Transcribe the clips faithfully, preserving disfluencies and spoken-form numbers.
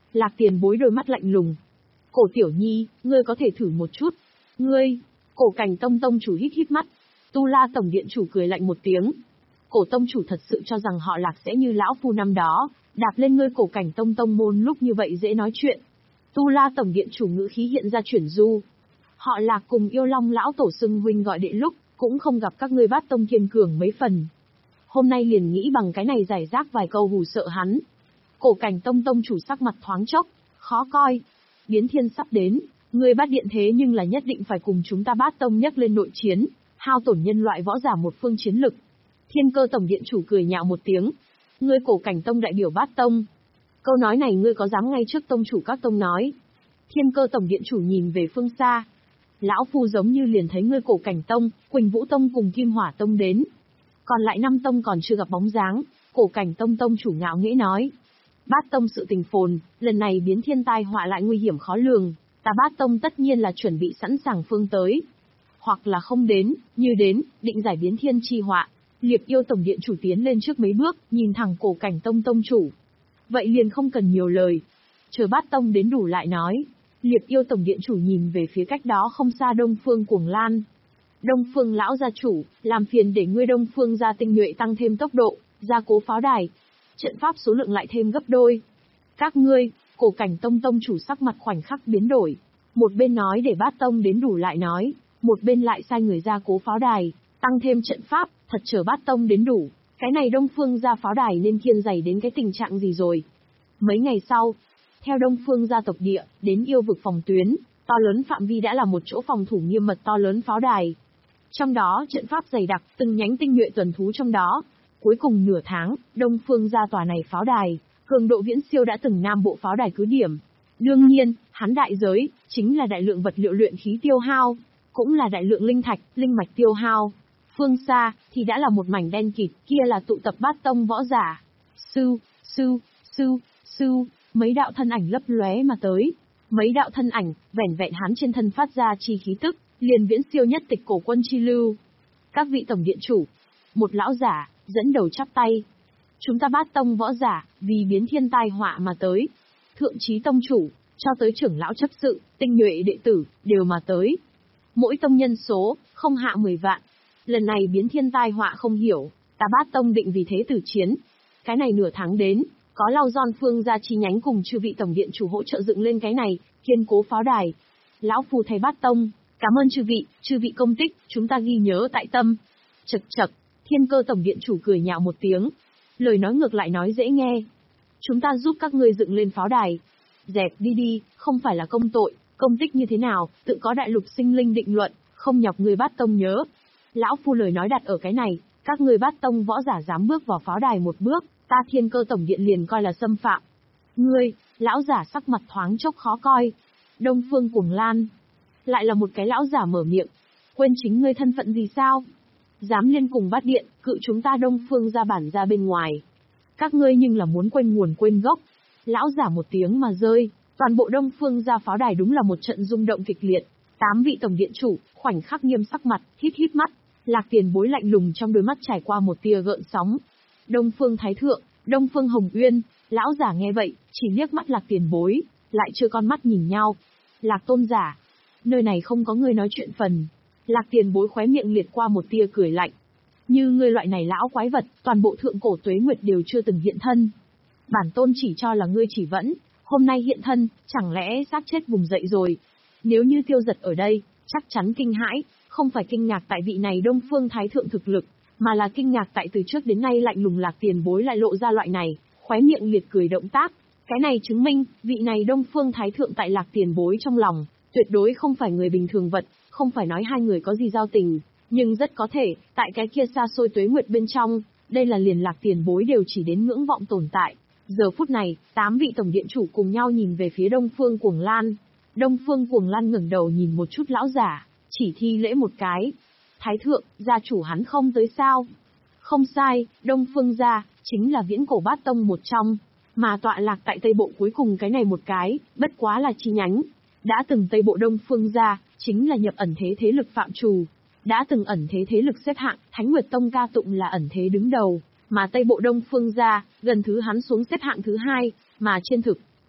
Lạc Tiền Bối đôi mắt lạnh lùng. Cổ Tiểu Nhi, ngươi có thể thử một chút. Ngươi, Cổ Cảnh Tông tông chủ hít hít mắt. Tu La Tổng Điện chủ cười lạnh một tiếng. Cổ tông chủ thật sự cho rằng họ Lạc sẽ như lão phu năm đó, đạp lên ngươi Cổ Cảnh Tông tông môn lúc như vậy dễ nói chuyện. Tu La Tổng Điện chủ ngữ khí hiện ra chuyển du. Họ Lạc cùng Yêu Long lão tổ xưng huynh gọi đệ lúc, cũng không gặp các ngươi Bát tông kiên cường mấy phần. Hôm nay liền nghĩ bằng cái này giải rác vài câu hù sợ hắn. Cổ Cảnh Tông tông chủ sắc mặt thoáng chốc, khó coi. Biến thiên sắp đến, ngươi Bát điện thế nhưng là nhất định phải cùng chúng ta Bát tông nhắc lên nội chiến, hao tổn nhân loại võ giả một phương chiến lực. Thiên Cơ Tổng Điện chủ cười nhạo một tiếng. Ngươi Cổ Cảnh Tông đại biểu Bát tông. Câu nói này ngươi có dám ngay trước tông chủ các tông nói? Thiên Cơ Tổng Điện chủ nhìn về phương xa. Lão phu giống như liền thấy ngươi Cổ Cảnh Tông, Quỳnh Vũ Tông cùng Kim Hỏa Tông đến. Còn lại năm tông còn chưa gặp bóng dáng, Cổ Cảnh Tông tông chủ ngạo nghễ nói. Bát tông sự tình phồn, lần này biến thiên tai họa lại nguy hiểm khó lường, ta Bát tông tất nhiên là chuẩn bị sẵn sàng phương tới. Hoặc là không đến, như đến, định giải biến thiên chi họa. Liệp Yêu Tổng Điện chủ tiến lên trước mấy bước, nhìn thẳng Cổ Cảnh Tông tông chủ. Vậy liền không cần nhiều lời. Chờ Bát tông đến đủ lại nói. Liệp Yêu Tổng Điện chủ nhìn về phía cách đó không xa Đông Phương Cuồng Lan. Đông Phương lão gia chủ, làm phiền để ngươi Đông Phương gia tinh nhuệ tăng thêm tốc độ, gia cố pháo đài. Trận pháp số lượng lại thêm gấp đôi. Các ngươi, Cổ Cảnh Tông tông chủ sắc mặt khoảnh khắc biến đổi. Một bên nói để Bát tông đến đủ lại nói, một bên lại sai người gia cố pháo đài, tăng thêm trận pháp, thật chờ Bát tông đến đủ. Cái này Đông Phương gia pháo đài nên kiên dày đến cái tình trạng gì rồi. Mấy ngày sau, theo Đông Phương gia tộc địa, đến yêu vực phòng tuyến, to lớn phạm vi đã là một chỗ phòng thủ nghiêm mật to lớn pháo đài. Trong đó trận pháp dày đặc, từng nhánh tinh nhuệ tuần thú trong đó. Cuối cùng nửa tháng, Đông Phương gia tòa này pháo đài, cường độ viễn siêu đã từng Nam Bộ pháo đài cứ điểm. Đương nhiên, hắn đại giới, chính là đại lượng vật liệu luyện khí tiêu hao, cũng là đại lượng linh thạch, linh mạch tiêu hao. Phương xa, thì đã là một mảnh đen kịt, kia là tụ tập Bát tông võ giả. Sư, sư, sư, sư, mấy đạo thân ảnh lấp lóe mà tới. Mấy đạo thân ảnh, vẻn vẹn hắn trên thân phát ra chi khí tức, liền viễn siêu nhất tịch cổ quân chi lưu. Các vị tổng điện chủ, một lão giả, dẫn đầu chắp tay. Chúng ta Bát tông võ giả, vì biến thiên tai họa mà tới. Thượng chí tông chủ, cho tới trưởng lão chấp sự, tinh nhuệ đệ tử, đều mà tới. Mỗi tông nhân số, không hạ mười vạn. Lần này biến thiên tai họa không hiểu, ta Bát tông định vì thế tử chiến. Cái này nửa tháng đến, có Lau Giòn Phương gia chi nhánh cùng chư vị tổng điện chủ hỗ trợ dựng lên cái này, kiên cố pháo đài. Lão phu thay Bát tông, cảm ơn chư vị, chư vị công tích, chúng ta ghi nhớ tại tâm. Chậc chậc, Thiên Cơ Tổng Điện chủ cười nhạo một tiếng. Lời nói ngược lại nói dễ nghe. Chúng ta giúp các ngươi dựng lên pháo đài. Dẹp đi đi, không phải là công tội, công tích như thế nào, tự có đại lục sinh linh định luận, không nhọc người Bát tông nhớ. Lão phu lời nói đặt ở cái này, các người Bát tông võ giả dám bước vào pháo đài một bước, ta Thiên Cơ Tổng Điện liền coi là xâm phạm. Ngươi, lão giả sắc mặt thoáng chốc khó coi. Đông Phương Cuồng Lan. Lại là một cái lão giả mở miệng. Quên chính ngươi thân phận gì sao? Dám liên cùng Bát điện, cự chúng ta Đông Phương ra bản ra bên ngoài. Các ngươi nhưng là muốn quên nguồn quên gốc. Lão giả một tiếng mà rơi, toàn bộ Đông Phương ra pháo đài đúng là một trận rung động kịch liệt. Tám vị tổng điện chủ, khoảnh khắc nghiêm sắc mặt, hít hít mắt. Lạc Tiền Bối lạnh lùng trong đôi mắt trải qua một tia gợn sóng. Đông Phương Thái Thượng, Đông Phương Hồng Uyên, lão giả nghe vậy, chỉ liếc mắt Lạc Tiền Bối, lại chưa con mắt nhìn nhau. Lạc tôn giả, nơi này không có người nói chuyện phần. Lạc Tiền Bối khóe miệng liệt qua một tia cười lạnh. Như ngươi loại này lão quái vật, toàn bộ thượng cổ tuế nguyệt đều chưa từng hiện thân. Bản tôn chỉ cho là ngươi chỉ vẫn, hôm nay hiện thân, chẳng lẽ xác chết vùng dậy rồi. Nếu như Tiêu Giật ở đây, chắc chắn kinh hãi, không phải kinh ngạc tại vị này Đông Phương Thái Thượng thực lực, mà là kinh ngạc tại từ trước đến nay lạnh lùng Lạc Tiền Bối lại lộ ra loại này, khóe miệng liệt cười động tác. Cái này chứng minh, vị này Đông Phương Thái Thượng tại Lạc Tiền Bối trong lòng, tuyệt đối không phải người bình thường vật, không phải nói hai người có gì giao tình, nhưng rất có thể, tại cái kia xa xôi tuế nguyệt bên trong, đây là liền Lạc Tiền Bối đều chỉ đến ngưỡng vọng tồn tại. Giờ phút này, tám vị tổng điện chủ cùng nhau nhìn về phía Đông Phương Cuồng Lan. Đông Phương Cuồng Lan ngẩng đầu nhìn một chút lão giả, chỉ thi lễ một cái. Thái thượng, gia chủ hắn không tới sao? Không sai, Đông Phương gia, chính là viễn cổ Bát tông một trong, mà tọa lạc tại Tây Bộ cuối cùng cái này một cái, bất quá là chi nhánh. Đã từng Tây Bộ Đông Phương gia, chính là nhập ẩn thế thế lực phạm trù. Đã từng ẩn thế thế lực xếp hạng, Thánh Nguyệt Tông ca tụng là ẩn thế đứng đầu, mà Tây Bộ Đông Phương gia, gần thứ hắn xuống xếp hạng thứ hai, mà trên thực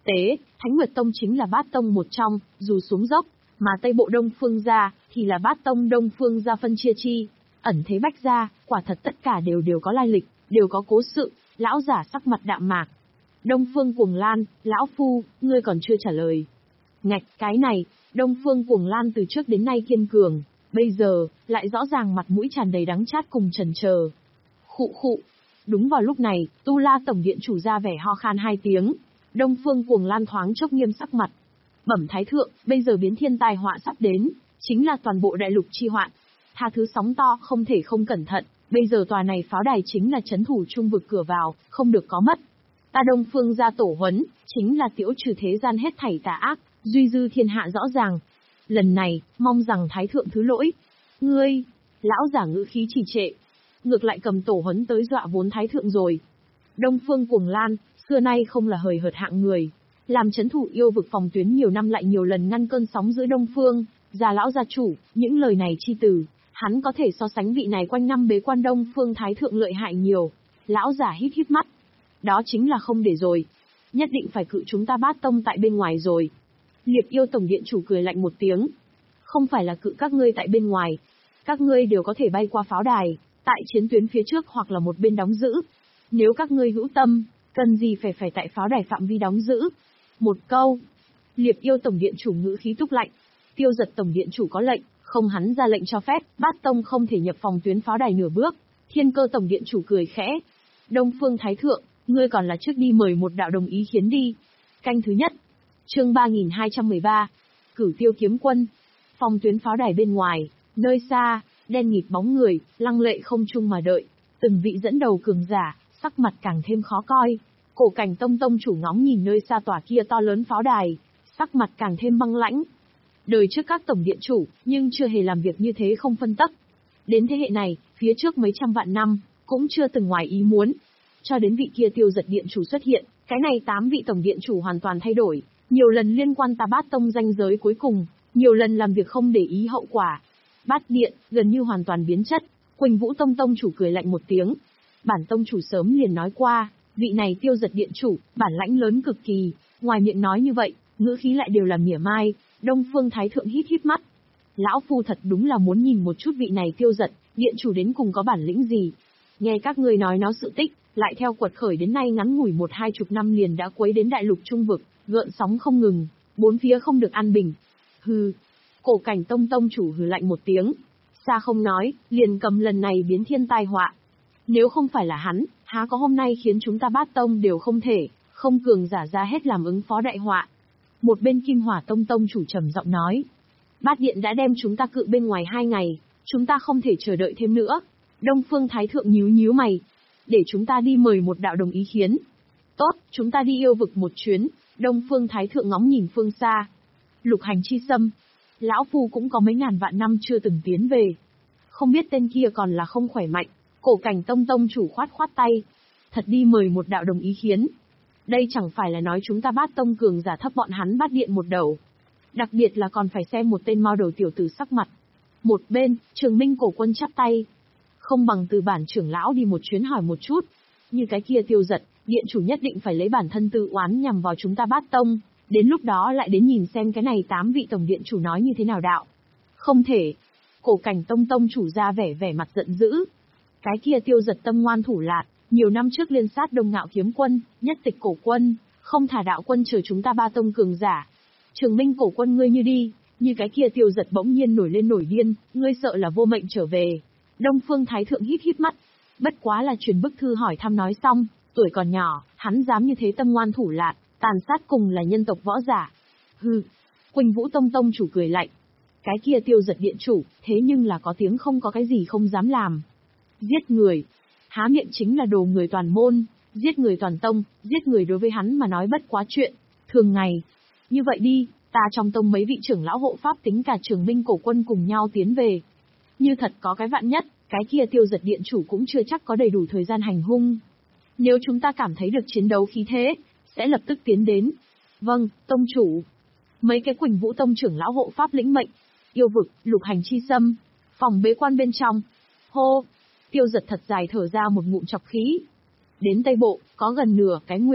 tế, Thánh Nguyệt Tông chính là bát tông một trong, dù xuống dốc, mà Tây Bộ Đông Phương gia, thì là bát tông Đông Phương gia phân chia chi. Ẩn thế Bách gia, quả thật tất cả đều đều có lai lịch, đều có cố sự, lão giả sắc mặt đạm mạc. Đông Phương Cuồng Lan, lão phu, ngươi còn chưa trả lời. Ngạch, cái này, Đông Phương Cuồng Lan từ trước đến nay kiên cường, bây giờ, lại rõ ràng mặt mũi tràn đầy đắng chát cùng chần chờ. Khụ khụ. Đúng vào lúc này, Tu La Tổng Điện chủ ra vẻ ho khan hai tiếng. Đông Phương Cuồng Lan thoáng chốc nghiêm sắc mặt. Bẩm Thái Thượng, bây giờ biến thiên tai họa sắp đến, chính là toàn bộ đại lục chi hoạn. Tha thứ sóng to không thể không cẩn thận, bây giờ tòa này pháo đài chính là trấn thủ trung vực cửa vào, không được có mất. Ta Đông Phương gia tổ huấn, chính là tiễu trừ thế gian hết thảy tà ác, duy dư thiên hạ rõ ràng. Lần này, mong rằng Thái Thượng thứ lỗi. Ngươi, lão giả ngữ khí trì trệ. Ngược lại cầm tổ huấn tới dọa vốn Thái Thượng rồi. Đông Phương Cuồng Lan, xưa nay không là hời hợt hạng người. Làm trấn thủ yêu vực phòng tuyến nhiều năm lại nhiều lần ngăn cơn sóng giữa Đông Phương, già lão gia chủ, những lời này chi từ, hắn có thể so sánh vị này quanh năm bế quan Đông Phương Thái Thượng lợi hại nhiều. Lão giả híp híp mắt. Đó chính là không để rồi. Nhất định phải cự chúng ta bát tông tại bên ngoài rồi. Liệp yêu tổng điện chủ cười lạnh một tiếng. Không phải là cự các ngươi tại bên ngoài. Các ngươi đều có thể bay qua pháo đài, tại chiến tuyến phía trước hoặc là một bên đóng giữ. Nếu các ngươi hữu tâm, cần gì phải phải tại pháo đài phạm vi đóng giữ. Một câu. Liệp yêu tổng điện chủ ngữ khí túc lạnh. Tiêu Giật tổng điện chủ có lệnh, không hắn ra lệnh cho phép, bát tông không thể nhập phòng tuyến pháo đài nửa bước. Thiên Cơ tổng điện chủ cười khẽ. Đông Phương Thái Thượng, ngươi còn là trước đi mời một đạo đồng ý khiến đi. Canh thứ nhất. Chương ba nghìn hai trăm mười ba. Cửu Tiêu kiếm quân. Phòng tuyến pháo đài bên ngoài, nơi xa, đen nghịt bóng người, lăng lệ không chung mà đợi. Từng vị dẫn đầu cường giả, sắc mặt càng thêm khó coi. Cổ Cảnh Tông tông chủ ngóng nhìn nơi xa tòa kia to lớn pháo đài, sắc mặt càng thêm băng lãnh. Đời trước các tổng điện chủ, nhưng chưa hề làm việc như thế không phân tắc. Đến thế hệ này, phía trước mấy trăm vạn năm, cũng chưa từng ngoài ý muốn. Cho đến vị kia Tiêu Giật điện chủ xuất hiện, cái này tám vị tổng điện chủ hoàn toàn thay đổi, nhiều lần liên quan ta bát tông danh giới cuối cùng, nhiều lần làm việc không để ý hậu quả. Bát điện, gần như hoàn toàn biến chất. Quỳnh Vũ Tông tông chủ cười lạnh một tiếng. Bản tông chủ sớm liền nói qua, vị này Tiêu Giật điện chủ, bản lãnh lớn cực kỳ, ngoài miệng nói như vậy, ngữ khí lại đều là mỉa mai. Đông Phương Thái Thượng hít hít mắt. Lão phu thật đúng là muốn nhìn một chút vị này Tiêu Giật điện chủ đến cùng có bản lĩnh gì. Nghe các ngươi nói nó sự tích, lại theo quật khởi đến nay ngắn ngủi một hai chục năm liền đã quấy đến đại lục trung vực, gợn sóng không ngừng, bốn phía không được an bình. Hừ. Cổ Cảnh Tông tông chủ hừ lạnh một tiếng. Xa không nói, liền cầm lần này biến thiên tai họa. Nếu không phải là hắn, há có hôm nay khiến chúng ta bát tông đều không thể, không cường giả ra hết làm ứng phó đại họa. Một bên Kim Hỏa Tông tông chủ trầm giọng nói. Bát điện đã đem chúng ta cự bên ngoài hai ngày, chúng ta không thể chờ đợi thêm nữa. Đông Phương Thái Thượng nhíu nhíu mày. Để chúng ta đi mời một đạo đồng ý khiến. Tốt, chúng ta đi yêu vực một chuyến. Đông Phương Thái Thượng ngóng nhìn phương xa. Lục hành chi xâm. Lão phu cũng có mấy ngàn vạn năm chưa từng tiến về. Không biết tên kia còn là không khỏe mạnh. Cổ Cảnh Tông tông chủ khoát khoát tay. Thật đi mời một đạo đồng ý khiến. Đây chẳng phải là nói chúng ta bát tông cường giả thấp bọn hắn bát điện một đầu. Đặc biệt là còn phải xem một tên mao đầu tiểu tử sắc mặt. Một bên, Trường Minh cổ quân chắp tay. Không bằng từ bản trưởng lão đi một chuyến hỏi một chút. Như cái kia Tiêu Giật, điện chủ nhất định phải lấy bản thân tự oán nhằm vào chúng ta bát tông. Đến lúc đó lại đến nhìn xem cái này tám vị tổng điện chủ nói như thế nào đạo. Không thể. Cổ Cảnh Tông tông chủ ra vẻ vẻ mặt giận dữ. Cái kia Tiêu Giật tâm ngoan thủ lạt, nhiều năm trước liên sát Đông Ngạo kiếm quân, nhất tịch cổ quân, không thả đạo quân chờ chúng ta ba tông cường giả. Trường Minh cổ quân ngươi như đi, như cái kia Tiêu Giật bỗng nhiên nổi lên nổi điên, ngươi sợ là vô mệnh trở về. Đông Phương Thái Thượng híp híp mắt. Bất quá là truyền bức thư hỏi thăm nói xong, tuổi còn nhỏ, hắn dám như thế tâm ngoan thủ lạt, tàn sát cùng là nhân tộc võ giả. Hừ. Quỳnh Vũ Tông tông chủ cười lạnh. Cái kia Tiêu Giật điện chủ, thế nhưng là có tiếng không có cái gì không dám làm. Giết người. Há miệng chính là đồ người toàn môn, giết người toàn tông, giết người đối với hắn mà nói bất quá chuyện thường ngày. Như vậy đi, ta trong tông mấy vị trưởng lão hộ pháp tính cả Trường Minh cổ quân cùng nhau tiến về. Như thật có cái vạn nhất, cái kia Tiêu Giật điện chủ cũng chưa chắc có đầy đủ thời gian hành hung. Nếu chúng ta cảm thấy được chiến đấu khí thế, sẽ lập tức tiến đến. Vâng, tông chủ. Mấy cái Quỳnh Vũ Tông trưởng lão hộ pháp lĩnh mệnh. Yêu vực, lục hành chi xâm, phòng bế quan bên trong. Hô. Tiêu Giật thật dài thở ra một ngụm chọc khí. Đến Tây Bộ, có gần nửa cái nguyệt.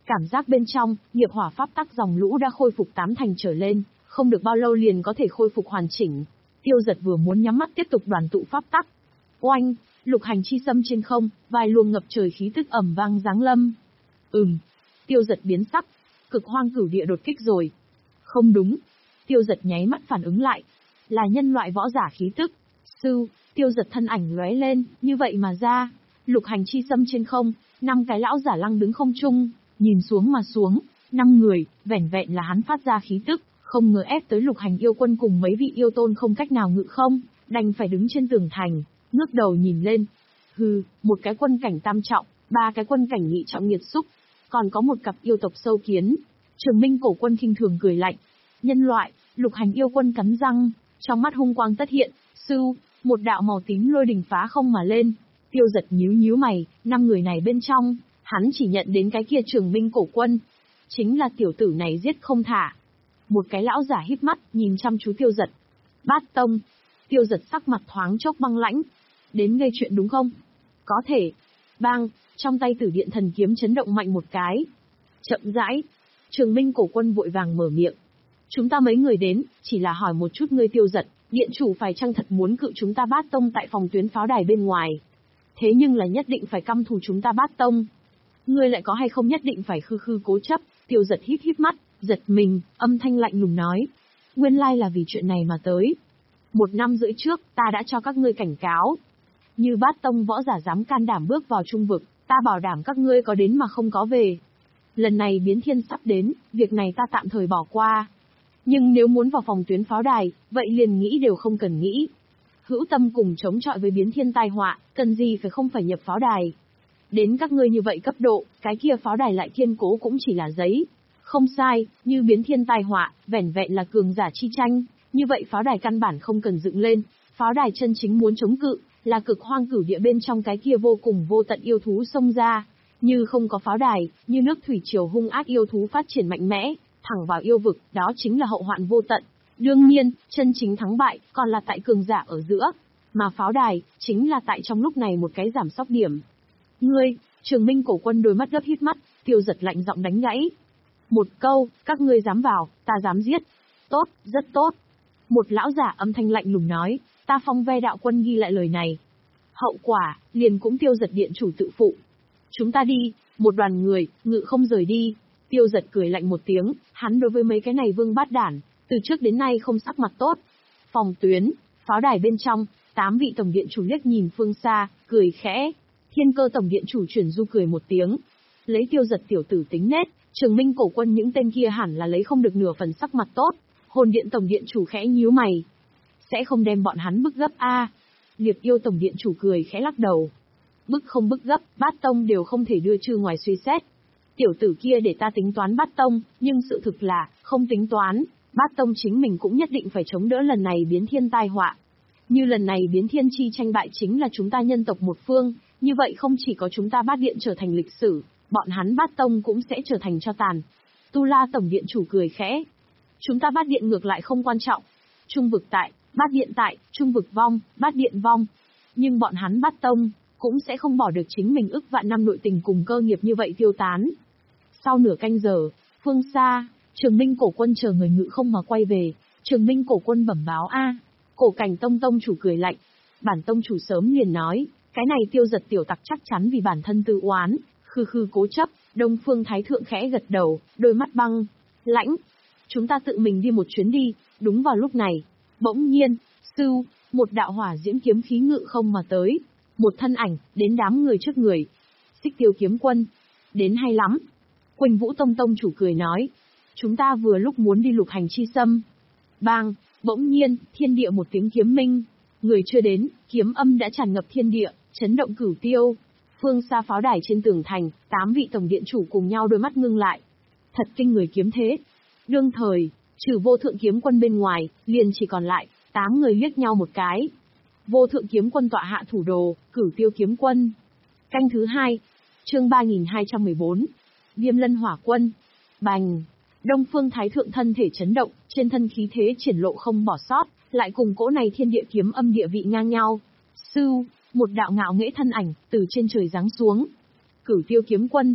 Cảm giác bên trong, nghiệp hỏa pháp tắc dòng lũ đã khôi phục tám thành trở lên, không được bao lâu liền có thể khôi phục hoàn chỉnh. Tiêu Giật vừa muốn nhắm mắt tiếp tục đoàn tụ pháp tắc. Oanh, lục hành chi xâm trên không, vài luồng ngập trời khí tức ầm vang giáng lâm. Ừm, Tiêu Giật biến sắc, cực hoang cửu địa đột kích rồi. Không đúng, Tiêu Giật nháy mắt phản ứng lại, là nhân loại võ giả khí tức. Sư, Tiêu Giật thân ảnh lóe lên, như vậy mà ra, lục hành chi xâm trên không, năm cái lão giả lăng đứng không trung, nhìn xuống mà xuống, năm người, vẻn vẹn là hắn phát ra khí tức, không ngờ ép tới lục hành yêu quân cùng mấy vị yêu tôn không cách nào ngự không, đành phải đứng trên tường thành, ngước đầu nhìn lên. Hừ, một cái quân cảnh tam trọng, ba cái quân cảnh nhị trọng nghiệt xúc, còn có một cặp yêu tộc sâu kiến. Trường Minh cổ quân khinh thường cười lạnh. Nhân loại, lục hành yêu quân cắn răng, trong mắt hung quang tất hiện, sư, một đạo màu tím lôi đình phá không mà lên. Tiêu Giật nhíu nhíu mày, năm người này bên trong, hắn chỉ nhận đến cái kia Trường Minh cổ quân. Chính là tiểu tử này giết không thả. Một cái lão giả híp mắt, nhìn chăm chú Tiêu Giật. Bát tông. Tiêu Giật sắc mặt thoáng chốc băng lãnh. Đến gây chuyện đúng không? Có thể. Bang, trong tay Tử Điện thần kiếm chấn động mạnh một cái. Chậm rãi. Trường Minh cổ quân vội vàng mở miệng. Chúng ta mấy người đến, chỉ là hỏi một chút ngươi Tiêu Giật, điện chủ phải chăng thật muốn cự chúng ta Bát tông tại phòng tuyến pháo đài bên ngoài. Thế nhưng là nhất định phải căm thù chúng ta Bát tông. Ngươi lại có hay không nhất định phải khư khư cố chấp. Tiêu Giật híp híp mắt, giật mình, âm thanh lạnh lùng nói. Nguyên lai là vì chuyện này mà tới. Một năm rưỡi trước, ta đã cho các ngươi cảnh cáo. Như Bát tông võ giả dám can đảm bước vào trung vực, ta bảo đảm các ngươi có đến mà không có về. Lần này biến thiên sắp đến, việc này ta tạm thời bỏ qua. Nhưng nếu muốn vào phòng tuyến pháo đài, vậy liền nghĩ đều không cần nghĩ. Hữu tâm cùng chống chọi với biến thiên tai họa, cần gì phải không phải nhập pháo đài. Đến các ngươi như vậy cấp độ, cái kia pháo đài lại kiên cố cũng chỉ là giấy. Không sai, như biến thiên tai họa, vẻn vẹn là cường giả chi tranh, như vậy pháo đài căn bản không cần dựng lên. Pháo đài chân chính muốn chống cự, là cực hoang cửu địa bên trong cái kia vô cùng vô tận yêu thú xông ra. Như không có pháo đài, như nước thủy triều hung ác yêu thú phát triển mạnh mẽ, thẳng vào yêu vực, đó chính là hậu hoạn vô tận. Đương nhiên, chân chính thắng bại, còn là tại cường giả ở giữa. Mà pháo đài, chính là tại trong lúc này một cái giảm sóc điểm. Ngươi, Trường Minh cổ quân đôi mắt gấp hít mắt, Tiêu Giật lạnh giọng đánh gãy. Một câu, các ngươi dám vào, ta dám giết. Tốt, rất tốt. Một lão giả âm thanh lạnh lùng nói, ta phong ve đạo quân ghi lại lời này. Hậu quả, liền cũng Tiêu Giật điện chủ tự phụ. Chúng ta đi, một đoàn người, ngự không rời đi. Tiêu Giật cười lạnh một tiếng, hắn đối với mấy cái này vương bát đản, từ trước đến nay không sắc mặt tốt. Phòng tuyến, pháo đài bên trong, tám vị tổng điện chủ liếc nhìn phương xa, cười khẽ. Thiên Cơ tổng điện chủ chuyển du cười một tiếng. Lấy Tiêu Giật tiểu tử tính nết, Trường Minh cổ quân những tên kia hẳn là lấy không được nửa phần sắc mặt tốt. Hồn điện tổng điện chủ khẽ nhíu mày. Sẽ không đem bọn hắn bức gấp a? À. Liệp yêu tổng điện chủ cười khẽ lắc đầu. Bức không bức gấp, Bát tông đều không thể đưa trừ ngoài suy xét. Tiểu tử kia để ta tính toán Bát tông, nhưng sự thực là, không tính toán, Bát tông chính mình cũng nhất định phải chống đỡ lần này biến thiên tai họa. Như lần này biến thiên chi tranh bại chính là chúng ta nhân tộc một phương, như vậy không chỉ có chúng ta Bát điện trở thành lịch sử, bọn hắn Bát tông cũng sẽ trở thành tro tàn. Tu La tổng điện chủ cười khẽ. Chúng ta Bát điện ngược lại không quan trọng. Trung vực tại, Bát điện tại, trung vực vong, Bát điện vong. Nhưng bọn hắn Bát tông cũng sẽ không bỏ được chính mình ức vạn năm nội tình cùng cơ nghiệp như vậy tiêu tán. Sau nửa canh giờ, phương xa, Trường Minh cổ quân chờ người ngự không mà quay về. Trường Minh cổ quân bẩm báo a, cổ cảnh tông tông chủ cười lạnh. Bản tông chủ sớm liền nói, cái này Tiêu Giật tiểu tặc chắc chắn vì bản thân tự oán, khư khư cố chấp. Đông Phương Thái Thượng khẽ gật đầu, đôi mắt băng lãnh. Chúng ta tự mình đi một chuyến đi. Đúng vào lúc này, bỗng nhiên, sưu, một đạo hỏa diễm kiếm khí ngự không mà tới. Một thân ảnh, đến đám người trước người. Xích Tiêu kiếm quân. Đến hay lắm. Quỳnh Vũ Tông Tông chủ cười nói. Chúng ta vừa lúc muốn đi lục hành chi xâm. Bang, bỗng nhiên, thiên địa một tiếng kiếm minh. Người chưa đến, kiếm âm đã tràn ngập thiên địa, chấn động cửu tiêu. Phương xa pháo đài trên tường thành, tám vị tổng điện chủ cùng nhau đôi mắt ngưng lại. Thật kinh người kiếm thế. Đương thời, trừ vô thượng kiếm quân bên ngoài, liền chỉ còn lại, tám người liếc nhau một cái. Vô thượng kiếm quân tọa hạ thủ đồ, cửu tiêu kiếm quân. Canh thứ hai, chương ba nghìn hai trăm mười bốn. Viêm lân hỏa quân. Bành. Đông Phương Thái Thượng thân thể chấn động, trên thân khí thế triển lộ không bỏ sót, lại cùng cỗ này thiên địa kiếm âm địa vị ngang nhau. Sưu, một đạo ngạo nghễ thân ảnh, từ trên trời giáng xuống. Cửu tiêu kiếm quân.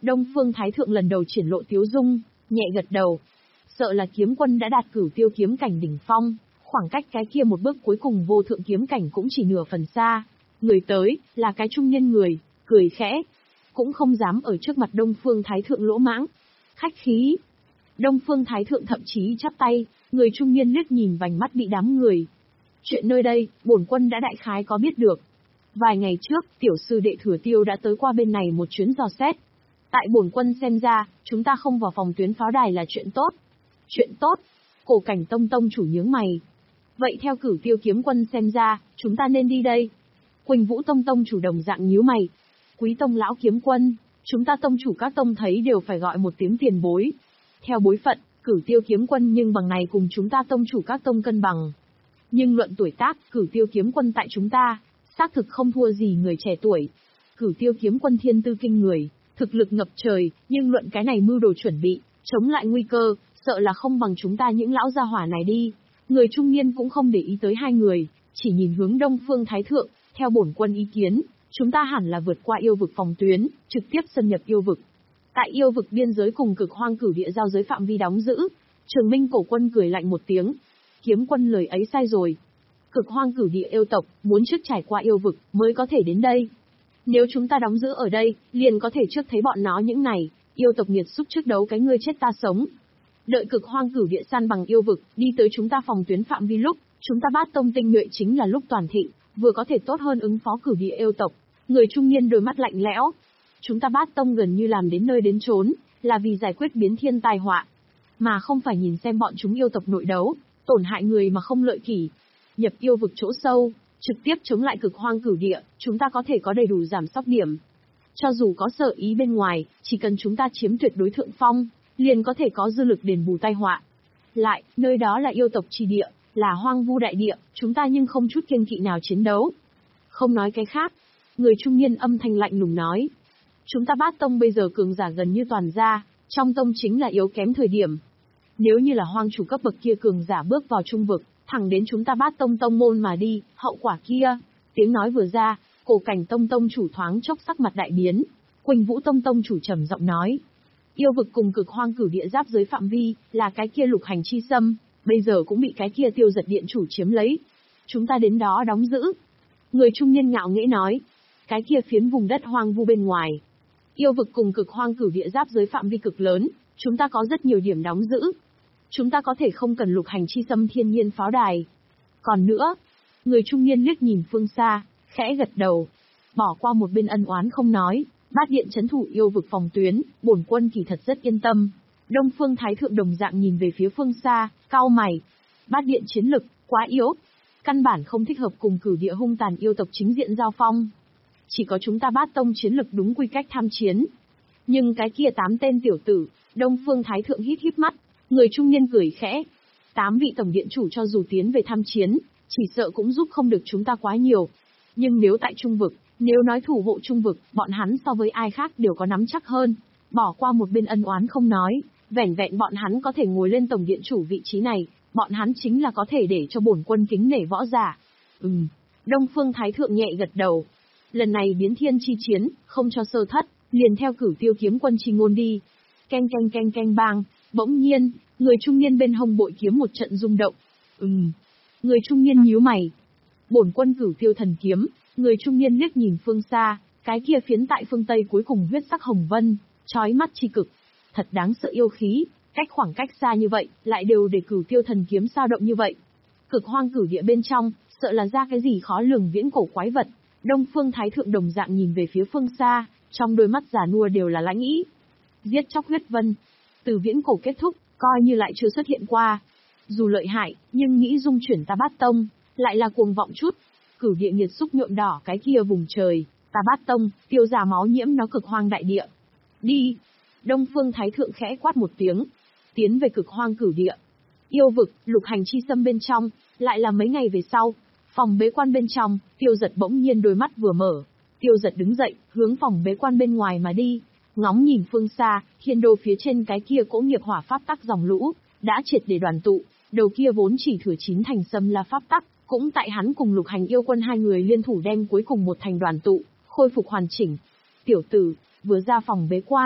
Đông Phương Thái Thượng lần đầu triển lộ tiếu dung, nhẹ gật đầu. Sợ là kiếm quân đã đạt cửu tiêu kiếm cảnh đỉnh phong, khoảng cách cái kia một bước cuối cùng vô thượng kiếm cảnh cũng chỉ nửa phần xa. Người tới, là cái trung nhân người, cười khẽ. Cũng không dám ở trước mặt Đông Phương Thái Thượng lỗ mãng. Khách khí. Đông Phương Thái Thượng thậm chí chắp tay, người trung niên liếc nhìn vành mắt bị đám người. Chuyện nơi đây, bổn quân đã đại khái có biết được. Vài ngày trước, tiểu sư đệ Thừa Tiêu đã tới qua bên này một chuyến dò xét. Tại bổn quân xem ra, chúng ta không vào phòng tuyến pháo đài là chuyện tốt. Chuyện tốt? Cổ Cảnh Tông tông chủ nhướng mày. Vậy theo cửu tiêu kiếm quân xem ra, chúng ta nên đi đây. Quỳnh Vũ Tông tông chủ đồng dạng nhíu mày. Quý tông lão kiếm quân, chúng ta tông chủ các tông thấy đều phải gọi một tiếng tiền bối. Theo bối phận, cửu tiêu kiếm quân nhưng bằng này cùng chúng ta tông chủ các tông cân bằng. Nhưng luận tuổi tác, cửu tiêu kiếm quân tại chúng ta, xác thực không thua gì người trẻ tuổi. Cửu tiêu kiếm quân thiên tư kinh người, thực lực ngập trời, nhưng luận cái này mưu đồ chuẩn bị, chống lại nguy cơ, sợ là không bằng chúng ta những lão gia hỏa này đi. Người trung niên cũng không để ý tới hai người, chỉ nhìn hướng Đông Phương Thái Thượng, theo bổn quân ý kiến, chúng ta hẳn là vượt qua yêu vực phòng tuyến, trực tiếp xâm nhập yêu vực. Tại yêu vực biên giới cùng cực hoang cửu địa giao giới phạm vi đóng giữ. Trường Minh cổ quân cười lạnh một tiếng. Kiếm quân lời ấy sai rồi. Cực hoang cửu địa yêu tộc, muốn trước trải qua yêu vực, mới có thể đến đây. Nếu chúng ta đóng giữ ở đây, liền có thể trước thấy bọn nó những này, yêu tộc nghiệt xúc trước đấu cái ngươi chết ta sống. Đợi cực hoang cửu địa san bằng yêu vực, đi tới chúng ta phòng tuyến phạm vi lúc, chúng ta bát tông tinh nhuệ chính là lúc toàn thịnh, vừa có thể tốt hơn ứng phó cửu địa yêu tộc. Người trung niên đôi mắt lạnh lẽo. Chúng ta bát tông gần như làm đến nơi đến chốn, là vì giải quyết biến thiên tai họa, mà không phải nhìn xem bọn chúng yêu tộc nội đấu, tổn hại người mà không lợi kỷ. Nhập yêu vực chỗ sâu, trực tiếp chống lại cực hoang cửu địa, chúng ta có thể có đầy đủ giảm sóc điểm. Cho dù có sợ ý bên ngoài, chỉ cần chúng ta chiếm tuyệt đối thượng phong, liền có thể có dư lực đền bù tai họa. Lại, nơi đó là yêu tộc trì địa, là hoang vu đại địa, chúng ta nhưng không chút kiêng kỵ nào chiến đấu. Không nói cái khác, người trung niên âm thanh lạnh lùng nói. Chúng ta bát tông bây giờ cường giả gần như toàn ra, trong tông chính là yếu kém thời điểm. Nếu như là hoang chủ cấp bậc kia cường giả bước vào trung vực, thẳng đến chúng ta bát tông tông môn mà đi, hậu quả kia. Tiếng nói vừa ra, Cổ Cảnh Tông tông chủ thoáng chốc sắc mặt đại biến. Quỳnh Vũ Tông tông chủ trầm giọng nói. Yêu vực cùng cực hoang cửu địa giáp giới phạm vi, là cái kia lục hành chi xâm, bây giờ cũng bị cái kia tiêu giật điện chủ chiếm lấy. Chúng ta đến đó đóng giữ. Người trung niên ngạo nghễ nói. Cái kia phiến vùng đất hoang vu bên ngoài. Yêu vực cùng cực hoang cửu địa giáp giới phạm vi cực lớn, chúng ta có rất nhiều điểm đóng giữ. Chúng ta có thể không cần lục hành chi xâm thiên nhiên pháo đài. Còn nữa, người trung niên liếc nhìn phương xa, khẽ gật đầu. Bỏ qua một bên ân oán không nói, bát điện trấn thủ yêu vực phòng tuyến, bổn quân kỳ thật rất yên tâm. Đông Phương Thái Thượng đồng dạng nhìn về phía phương xa, cau mày. Bát điện chiến lực, quá yếu. Căn bản không thích hợp cùng cửu địa hung tàn yêu tộc chính diện giao phong. Chỉ có chúng ta bát tông chiến lực đúng quy cách tham chiến. Nhưng cái kia tám tên tiểu tử, Đông Phương Thái Thượng hít híp mắt, người trung niên cười khẽ. Tám vị tổng điện chủ cho dù tiến về tham chiến, chỉ sợ cũng giúp không được chúng ta quá nhiều. Nhưng nếu tại trung vực, nếu nói thủ hộ trung vực, bọn hắn so với ai khác đều có nắm chắc hơn. Bỏ qua một bên ân oán không nói, vẻn vẹn bọn hắn có thể ngồi lên tổng điện chủ vị trí này, bọn hắn chính là có thể để cho bổn quân kính nể võ giả. Ừm, Đông Phương Thái Thượng nhẹ gật đầu. Lần này biến thiên chi chiến, không cho sơ thất, liền theo cửu tiêu kiếm quân chi ngôn đi. Keng keng keng keng bang, bỗng nhiên, người trung niên bên hông bội kiếm một trận rung động. Ừm, người trung niên nhíu mày. Bổn quân cửu tiêu thần kiếm, người trung niên liếc nhìn phương xa, cái kia phiến tại phương Tây cuối cùng huyết sắc hồng vân, chói mắt chi cực. Thật đáng sợ yêu khí, cách khoảng cách xa như vậy, lại đều để cửu tiêu thần kiếm sao động như vậy. Cực hoang cửu địa bên trong, sợ là ra cái gì khó lường viễn cổ quái vật. Đông Phương Thái Thượng đồng dạng nhìn về phía phương xa, trong đôi mắt già nua đều là lãnh ý. Giết chóc huyết vân, từ viễn cổ kết thúc, coi như lại chưa xuất hiện qua. Dù lợi hại, nhưng nghĩ dung chuyển ta bát tông, lại là cuồng vọng chút. Cửu địa nghiệt xúc nhuộm đỏ cái kia vùng trời, ta bát tông, tiêu giả máu nhiễm nó cực hoang đại địa. Đi! Đông Phương Thái Thượng khẽ quát một tiếng, tiến về cực hoang cửu địa. Yêu vực, lục hành chi xâm bên trong, lại là mấy ngày về sau. Phòng bế quan bên trong, tiêu giật bỗng nhiên đôi mắt vừa mở. Tiêu giật đứng dậy, hướng phòng bế quan bên ngoài mà đi. Ngóng nhìn phương xa, thiên đô phía trên cái kia cỗ nghiệp hỏa pháp tắc dòng lũ, đã triệt để đoàn tụ. Đầu kia vốn chỉ thừa chín thành xâm la pháp tắc, cũng tại hắn cùng lục hành yêu quân hai người liên thủ đem cuối cùng một thành đoàn tụ, khôi phục hoàn chỉnh. Tiểu tử, vừa ra phòng bế quan,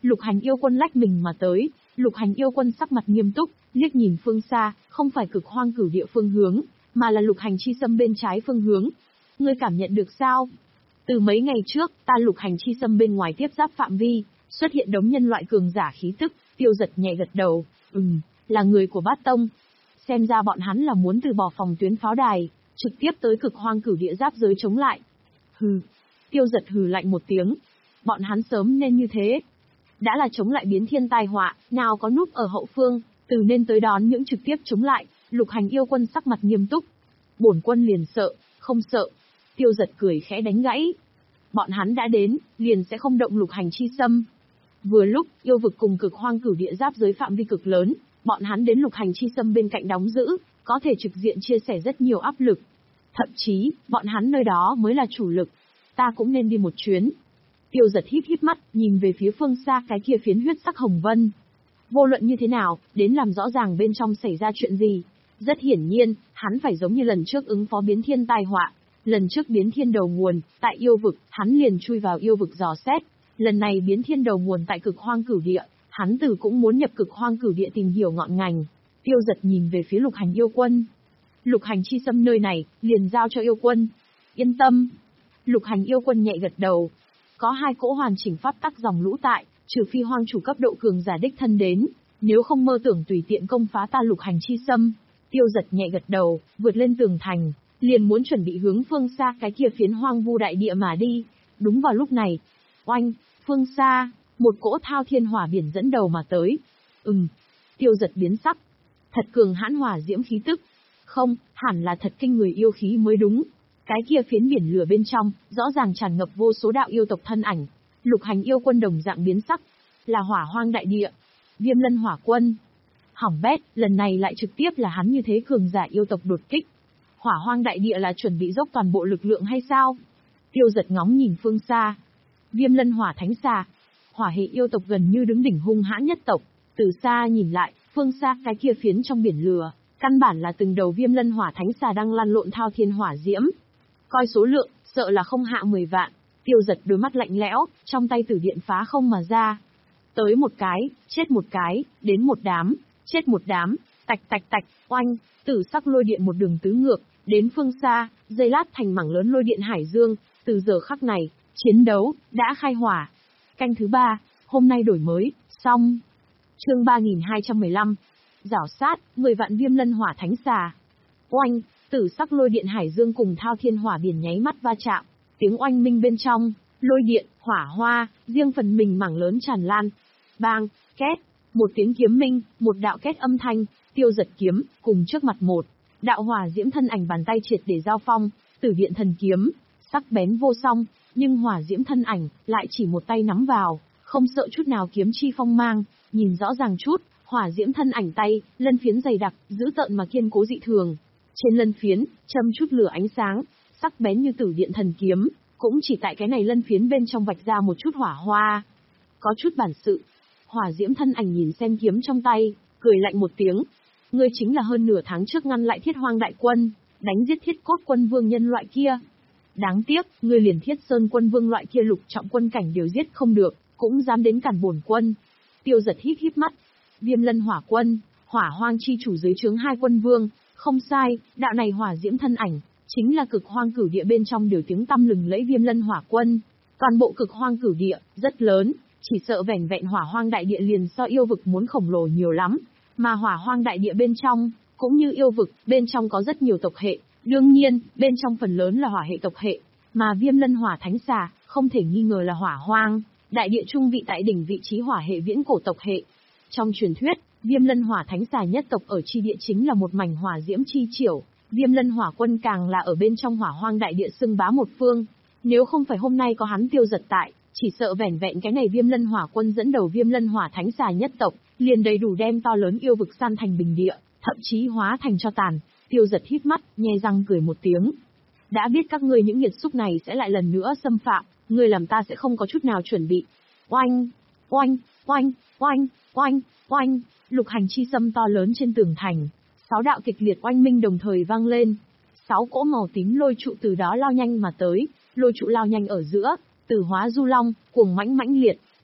Lục Hành yêu quân lách mình mà tới. Lục Hành yêu quân sắc mặt nghiêm túc, liếc nhìn phương xa, không phải Cực Hoang Cửu Địa phương hướng, mà là Lục Hành chi xâm bên trái phương hướng. Ngươi cảm nhận được sao? Từ mấy ngày trước, ta Lục Hành chi xâm bên ngoài tiếp giáp phạm vi, xuất hiện đống nhân loại cường giả khí tức. Tiêu Giật nhẹ gật đầu, ừm, là người của Bát Tông. Xem ra bọn hắn là muốn từ bỏ phòng tuyến pháo đài, trực tiếp tới Cực Hoang Cửu Địa giáp giới chống lại. Hừ. Tiêu Giật hừ lạnh một tiếng. Bọn hắn sớm nên như thế. Đã là chống lại biến thiên tai họa, nào có núp ở hậu phương, từ nên tới đón những trực tiếp chống lại. Lục Hành yêu quân sắc mặt nghiêm túc. Bổn quân liền sợ, không sợ. Tiêu Giật cười khẽ đánh gãy. Bọn hắn đã đến, liền sẽ không động Lục Hành chi xâm. Vừa lúc, yêu vực cùng Cực Hoang Cửu Địa giáp giới phạm vi cực lớn, bọn hắn đến Lục Hành chi xâm bên cạnh đóng giữ, có thể trực diện chia sẻ rất nhiều áp lực. Thậm chí, bọn hắn nơi đó mới là chủ lực. Ta cũng nên đi một chuyến. Tiêu Giật híp híp mắt, nhìn về phía phương xa cái kia phiến huyết sắc hồng vân. Vô luận như thế nào, đến làm rõ ràng bên trong xảy ra chuyện gì. Rất hiển nhiên, hắn phải giống như lần trước ứng phó biến thiên tai họa. Lần trước biến thiên đầu nguồn, tại yêu vực, hắn liền chui vào yêu vực dò xét. Lần này biến thiên đầu nguồn tại Cực Hoang Cửu Địa, hắn từ cũng muốn nhập Cực Hoang Cửu Địa tìm hiểu ngọn ngành. Tiêu Giật nhìn về phía Lục Hành yêu quân. Lục Hành chi xâm nơi này, liền giao cho yêu quân. Yên tâm. Lục Hành yêu quân nhẹ gật đầu. Có hai cỗ hoàn chỉnh pháp tắc dòng lũ tại, trừ phi hoang chủ cấp độ cường giả đích thân đến, nếu không mơ tưởng tùy tiện công phá ta Lục Hành chi xâm. Tiêu Giật nhẹ gật đầu, vượt lên tường thành, liền muốn chuẩn bị hướng phương xa cái kia phiến hoang vu đại địa mà đi. Đúng vào lúc này, oanh, phương xa, một cỗ thao thiên hỏa biển dẫn đầu mà tới. Ừm, Tiêu Giật biến sắc. Thật cường hãn hỏa diễm khí tức. Không, hẳn là thật kinh người yêu khí mới đúng. Cái kia phiến biển lửa bên trong, rõ ràng tràn ngập vô số đạo yêu tộc thân ảnh. Lục Hành yêu quân đồng dạng biến sắc. Là Hỏa Hoang đại địa. Viêm Lân Hỏa quân. Hỏng bét, lần này lại trực tiếp là hắn như thế cường giả yêu tộc đột kích. Hỏa Hoang đại địa là chuẩn bị dốc toàn bộ lực lượng hay sao? Tiêu Giật ngóng nhìn phương xa. Viêm Lân Hỏa thánh xà. Hỏa hệ yêu tộc gần như đứng đỉnh hung hãn nhất tộc. Từ xa nhìn lại, phương xa cái kia phiến trong biển lửa, căn bản là từng đầu Viêm Lân Hỏa thánh xà đang lăn lộn thao thiên hỏa diễm. Coi số lượng, sợ là không hạ mười vạn. Tiêu Giật đôi mắt lạnh lẽo, trong tay tử điện phá không mà ra. Tới một cái, chết một cái, đến một đám, chết một đám, tạch tạch tạch, oanh, tử sắc lôi điện một đường tứ ngược, đến phương xa, dây lát thành mảng lớn lôi điện hải dương. Từ giờ khắc này, chiến đấu đã khai hỏa. Canh thứ ba, hôm nay đổi mới, xong. Chương ba nghìn hai trăm mười lăm. Giảo sát, mười vạn Viêm Lân Hỏa thánh xà. Oanh, tử sắc lôi điện hải dương cùng thao thiên hỏa biển nháy mắt va chạm, tiếng oanh minh bên trong, lôi điện, hỏa hoa, riêng phần mình mảng lớn tràn lan. Bang, két, một tiếng kiếm minh, một đạo két âm thanh, Tiêu Giật kiếm, cùng trước mặt một đạo hỏa diễm thân ảnh bàn tay triệt để giao phong, tử điện thần kiếm, sắc bén vô song, nhưng hỏa diễm thân ảnh lại chỉ một tay nắm vào, không sợ chút nào kiếm chi phong mang, nhìn rõ ràng chút, hỏa diễm thân ảnh tay, lân phiến dày đặc, dữ tợn mà kiên cố dị thường. Trên lân phiến, châm chút lửa ánh sáng, sắc bén như tử điện thần kiếm, cũng chỉ tại cái này lân phiến bên trong vạch ra một chút hỏa hoa. Có chút bản sự. Hỏa diễm thân ảnh nhìn xem kiếm trong tay, cười lạnh một tiếng. Ngươi chính là hơn nửa tháng trước ngăn lại Thiết Hoang đại quân, đánh giết Thiết Cốt quân vương nhân loại kia. Đáng tiếc, ngươi liền Thiết Sơn quân vương loại kia lục trọng quân cảnh đều giết không được, cũng dám đến cản bổn quân. Tiêu Giật híp híp mắt. Viêm Lân Hỏa quân, Hỏa Hoang chi chủ dưới trướng hai quân vương. Không sai, đạo này hỏa diễm thân ảnh, chính là Cực Hoang Cửu Địa bên trong điều tiếng tăm lừng lẫy Viêm Lân Hỏa quân. Toàn bộ Cực Hoang Cửu Địa, rất lớn, chỉ sợ vẻn vẹn Hỏa Hoang đại địa liền so yêu vực muốn khổng lồ nhiều lắm. Mà Hỏa Hoang đại địa bên trong, cũng như yêu vực, bên trong có rất nhiều tộc hệ, đương nhiên, bên trong phần lớn là hỏa hệ tộc hệ. Mà Viêm Lân Hỏa thánh xà, không thể nghi ngờ là Hỏa Hoang đại địa trung vị tại đỉnh vị trí hỏa hệ viễn cổ tộc hệ. Trong truyền thuyết, Viêm Lân Hỏa thánh xà nhất tộc ở chi địa chính là một mảnh hỏa diễm chi triểu, Viêm Lân Hỏa quân càng là ở bên trong Hỏa Hoang đại địa xưng bá một phương. Nếu không phải hôm nay có hắn Tiêu Giật tại, chỉ sợ vẻn vẹn cái này Viêm Lân Hỏa quân dẫn đầu Viêm Lân Hỏa thánh xà nhất tộc, liền đầy đủ đem to lớn yêu vực san thành bình địa, thậm chí hóa thành cho tàn. Tiêu Giật hít mắt, nhe răng cười một tiếng. Đã biết các ngươi những nghiệt xúc này sẽ lại lần nữa xâm phạm, ngươi làm ta sẽ không có chút nào chuẩn bị. Oanh, oanh, oanh, oanh, oanh, oanh. Lục Hành chi xâm to lớn trên tường thành, sáu đạo kịch liệt oanh minh đồng thời vang lên. Sáu cỗ màu tím lôi trụ từ đó lao nhanh mà tới, lôi trụ lao nhanh ở giữa, tử hóa du long, cuồng mãnh mãnh liệt,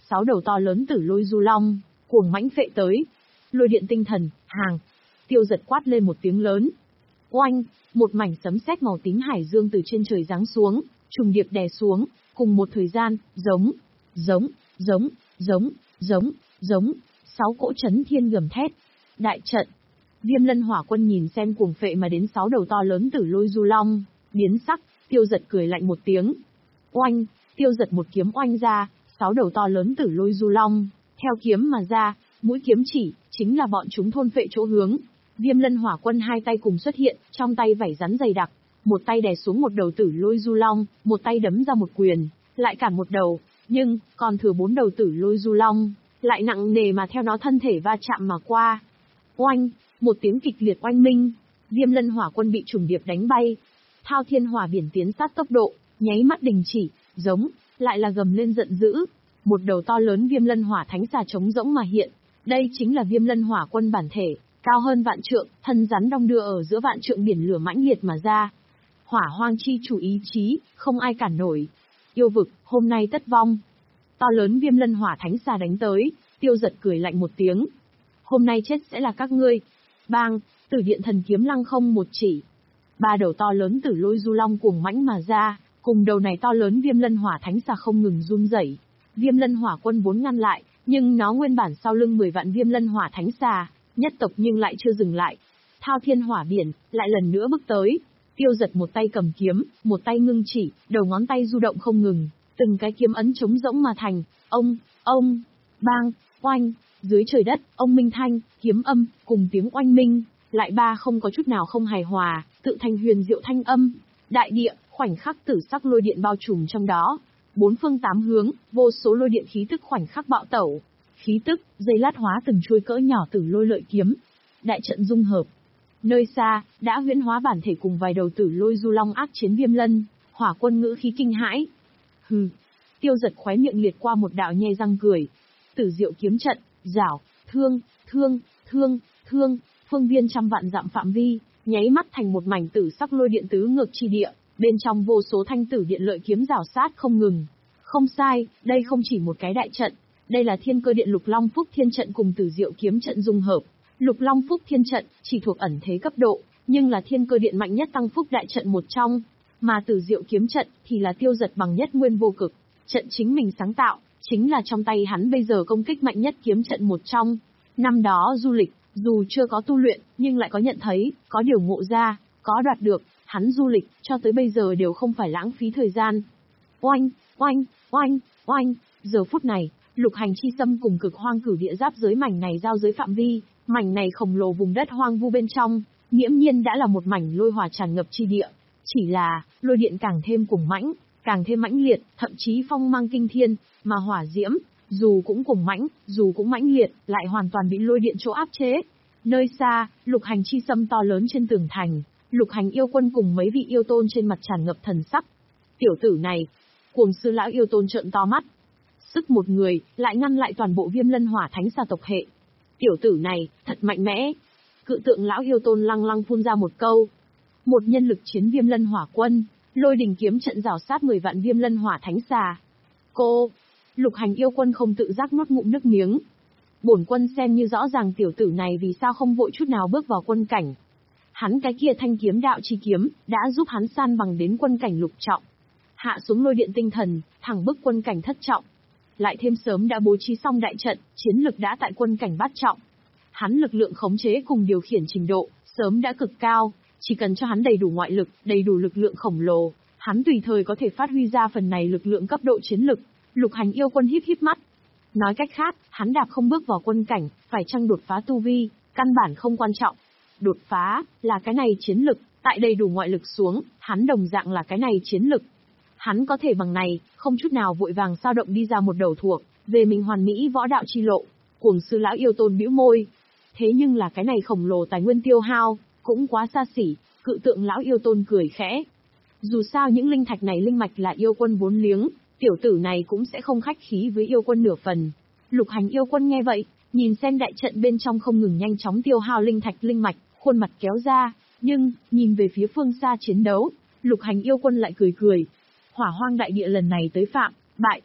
sáu đầu to lớn tử lôi du long, cuồng mãnh phệ tới. Lôi điện tinh thần, hàng. Tiêu Giật quát lên một tiếng lớn. Oanh, một mảnh sấm sét màu tím hải dương từ trên trời giáng xuống, trùng điệp đè xuống, cùng một thời gian, giống, giống, giống, giống, giống, giống, sáu cỗ chấn thiên gầm thét. Đại trận. Viêm Lân Hỏa Quân nhìn xem cuồng phệ mà đến sáu đầu to lớn tử lôi du long, biến sắc, Tiêu Giật cười lạnh một tiếng. Oanh, Tiêu Giật một kiếm oanh ra, sáu đầu to lớn tử lôi du long, theo kiếm mà ra, mũi kiếm chỉ, chính là bọn chúng thôn phệ chỗ hướng. Viêm Lân Hỏa Quân hai tay cùng xuất hiện, trong tay vảy rắn dày đặc, một tay đè xuống một đầu tử lôi du long, một tay đấm ra một quyền, lại cản một đầu, nhưng, còn thừa bốn đầu tử lôi du long, lại nặng nề mà theo nó thân thể va chạm mà qua. Oanh, một tiếng kịch liệt oanh minh, Viêm Lân Hỏa Quân bị trùng điệp đánh bay. Thao Thiên Hỏa Biển tiến sát tốc độ, nháy mắt đình chỉ, giống, lại là gầm lên giận dữ. Một đầu to lớn Viêm Lân Hỏa Thánh Xà trống rỗng mà hiện, đây chính là Viêm Lân Hỏa Quân bản thể, cao hơn vạn trượng, thân rắn đong đưa ở giữa vạn trượng biển lửa mãnh liệt mà ra. Hỏa hoang chi chủ ý chí, không ai cản nổi. Yêu vực, hôm nay tất vong. To lớn Viêm Lân Hỏa Thánh Xà đánh tới, Tiêu Giật cười lạnh một tiếng. Hôm nay chết sẽ là các ngươi. Bang, Tử Điện Thần Kiếm lăng không một chỉ. Ba đầu to lớn tử lôi du long cuồng mãnh mà ra, cùng đầu này to lớn Viêm Lân Hỏa Thánh Xà không ngừng run rẩy. Viêm Lân Hỏa Quân vốn ngăn lại, nhưng nó nguyên bản sau lưng mười vạn Viêm Lân Hỏa Thánh Xà, nhất tộc nhưng lại chưa dừng lại. Thao Thiên Hỏa Biển, lại lần nữa bước tới. Tiêu Giật một tay cầm kiếm, một tay ngưng chỉ, đầu ngón tay du động không ngừng, từng cái kiếm ấn trống rỗng mà thành. Ông, ông, bang, oanh, dưới trời đất, ông minh thanh, kiếm âm, cùng tiếng oanh minh, lại ba không có chút nào không hài hòa, tự thành huyền diệu thanh âm. Đại địa, khoảnh khắc tử sắc lôi điện bao trùm trong đó. Bốn phương tám hướng, vô số lôi điện khí tức khoảnh khắc bạo tẩu. Khí tức, dây lát hóa từng chuôi cỡ nhỏ tử lôi lợi kiếm. Đại trận dung hợp. Nơi xa, đã huyễn hóa bản thể cùng vài đầu tử lôi du long ác chiến Viêm Lân Hỏa Quân ngữ khí kinh hãi. Hừ. Tiêu Giật khóe miệng liệt qua một đạo nhe răng cười. Tử diệu kiếm trận, rảo, thương, thương, thương, thương, phương viên trăm vạn dặm phạm vi, nháy mắt thành một mảnh tử sắc lôi điện tứ ngược chi địa, bên trong vô số thanh tử điện lợi kiếm rảo sát không ngừng. Không sai, đây không chỉ một cái đại trận, đây là Thiên Cơ Điện Lục Long Phúc Thiên trận cùng Tử Diệu kiếm trận dung hợp. Lục Long Phúc Thiên trận chỉ thuộc ẩn thế cấp độ, nhưng là Thiên Cơ Điện mạnh nhất tăng phúc đại trận một trong, mà Tử Diệu kiếm trận thì là Tiêu Giật bằng nhất nguyên vô cực, trận chính mình sáng tạo, chính là trong tay hắn bây giờ công kích mạnh nhất kiếm trận một trong. Năm đó du lịch, dù chưa có tu luyện, nhưng lại có nhận thấy, có điều ngộ ra, có đoạt được, hắn du lịch, cho tới bây giờ đều không phải lãng phí thời gian. Oanh, oanh, oanh, oanh, giờ phút này, Lục Hành Chi Sâm cùng Cực Hoang Cửu Địa giáp giới mảnh này giao giới phạm vi, mảnh này khổng lồ vùng đất hoang vu bên trong, nghiễm nhiên đã là một mảnh lôi hỏa tràn ngập chi địa, chỉ là, lôi điện càng thêm cuồng mãnh, càng thêm mãnh liệt, thậm chí phong mang kinh thiên, mà hỏa diễm, dù cũng cuồng mãnh, dù cũng mãnh liệt, lại hoàn toàn bị lôi điện chỗ áp chế. Nơi xa, Lục Hành Chi Sâm to lớn trên tường thành, Lục Hành yêu quân cùng mấy vị yêu tôn trên mặt tràn ngập thần sắc. Tiểu tử này, Cuồng Sư lão yêu tôn trợn to mắt. Sức một người, lại ngăn lại toàn bộ Viêm Lân Hỏa Thánh Xà tộc hệ. Tiểu tử này, thật mạnh mẽ. Cự tượng lão yêu tôn lăng lăng phun ra một câu. Một nhân lực chiến Viêm Lân Hỏa quân, lôi đỉnh kiếm trận rào sát mười vạn Viêm Lân Hỏa Thánh Xà. Cô, Lục Hành yêu quân không tự giác nuốt ngụm nước miếng. Bổn quân xem như rõ ràng tiểu tử này vì sao không vội chút nào bước vào quân cảnh. Hắn cái kia thanh kiếm đạo chi kiếm, đã giúp hắn san bằng đến quân cảnh lục trọng. Hạ xuống lôi điện tinh thần, thẳng bức quân cảnh thất trọng. Lại thêm sớm đã bố trí xong đại trận, chiến lực đã tại quân cảnh bát trọng. Hắn lực lượng khống chế cùng điều khiển trình độ, sớm đã cực cao, chỉ cần cho hắn đầy đủ ngoại lực, đầy đủ lực lượng khổng lồ, hắn tùy thời có thể phát huy ra phần này lực lượng cấp độ chiến lực. Lục Hành yêu quân híp híp mắt. Nói cách khác, hắn đạp không bước vào quân cảnh, phải chăng đột phá tu vi, căn bản không quan trọng. Đột phá, là cái này chiến lực, tại đầy đủ ngoại lực xuống, hắn đồng dạng là cái này chiến lực. Hắn có thể bằng này, không chút nào vội vàng sao động đi ra một đầu thuộc, về mình hoàn mỹ võ đạo chi lộ. Cuồng Sư lão yêu tôn bĩu môi. Thế nhưng là cái này khổng lồ tài nguyên tiêu hao, cũng quá xa xỉ, cự tượng lão yêu tôn cười khẽ. Dù sao những linh thạch này linh mạch là yêu quân vốn liếng, tiểu tử này cũng sẽ không khách khí với yêu quân nửa phần. Lục Hành yêu quân nghe vậy, nhìn xem đại trận bên trong không ngừng nhanh chóng tiêu hao linh thạch linh mạch, khuôn mặt kéo ra, nhưng, nhìn về phía phương xa chiến đấu, Lục Hành yêu quân lại cười cười. Hỏa hoang đại địa lần này tới phạm, bại.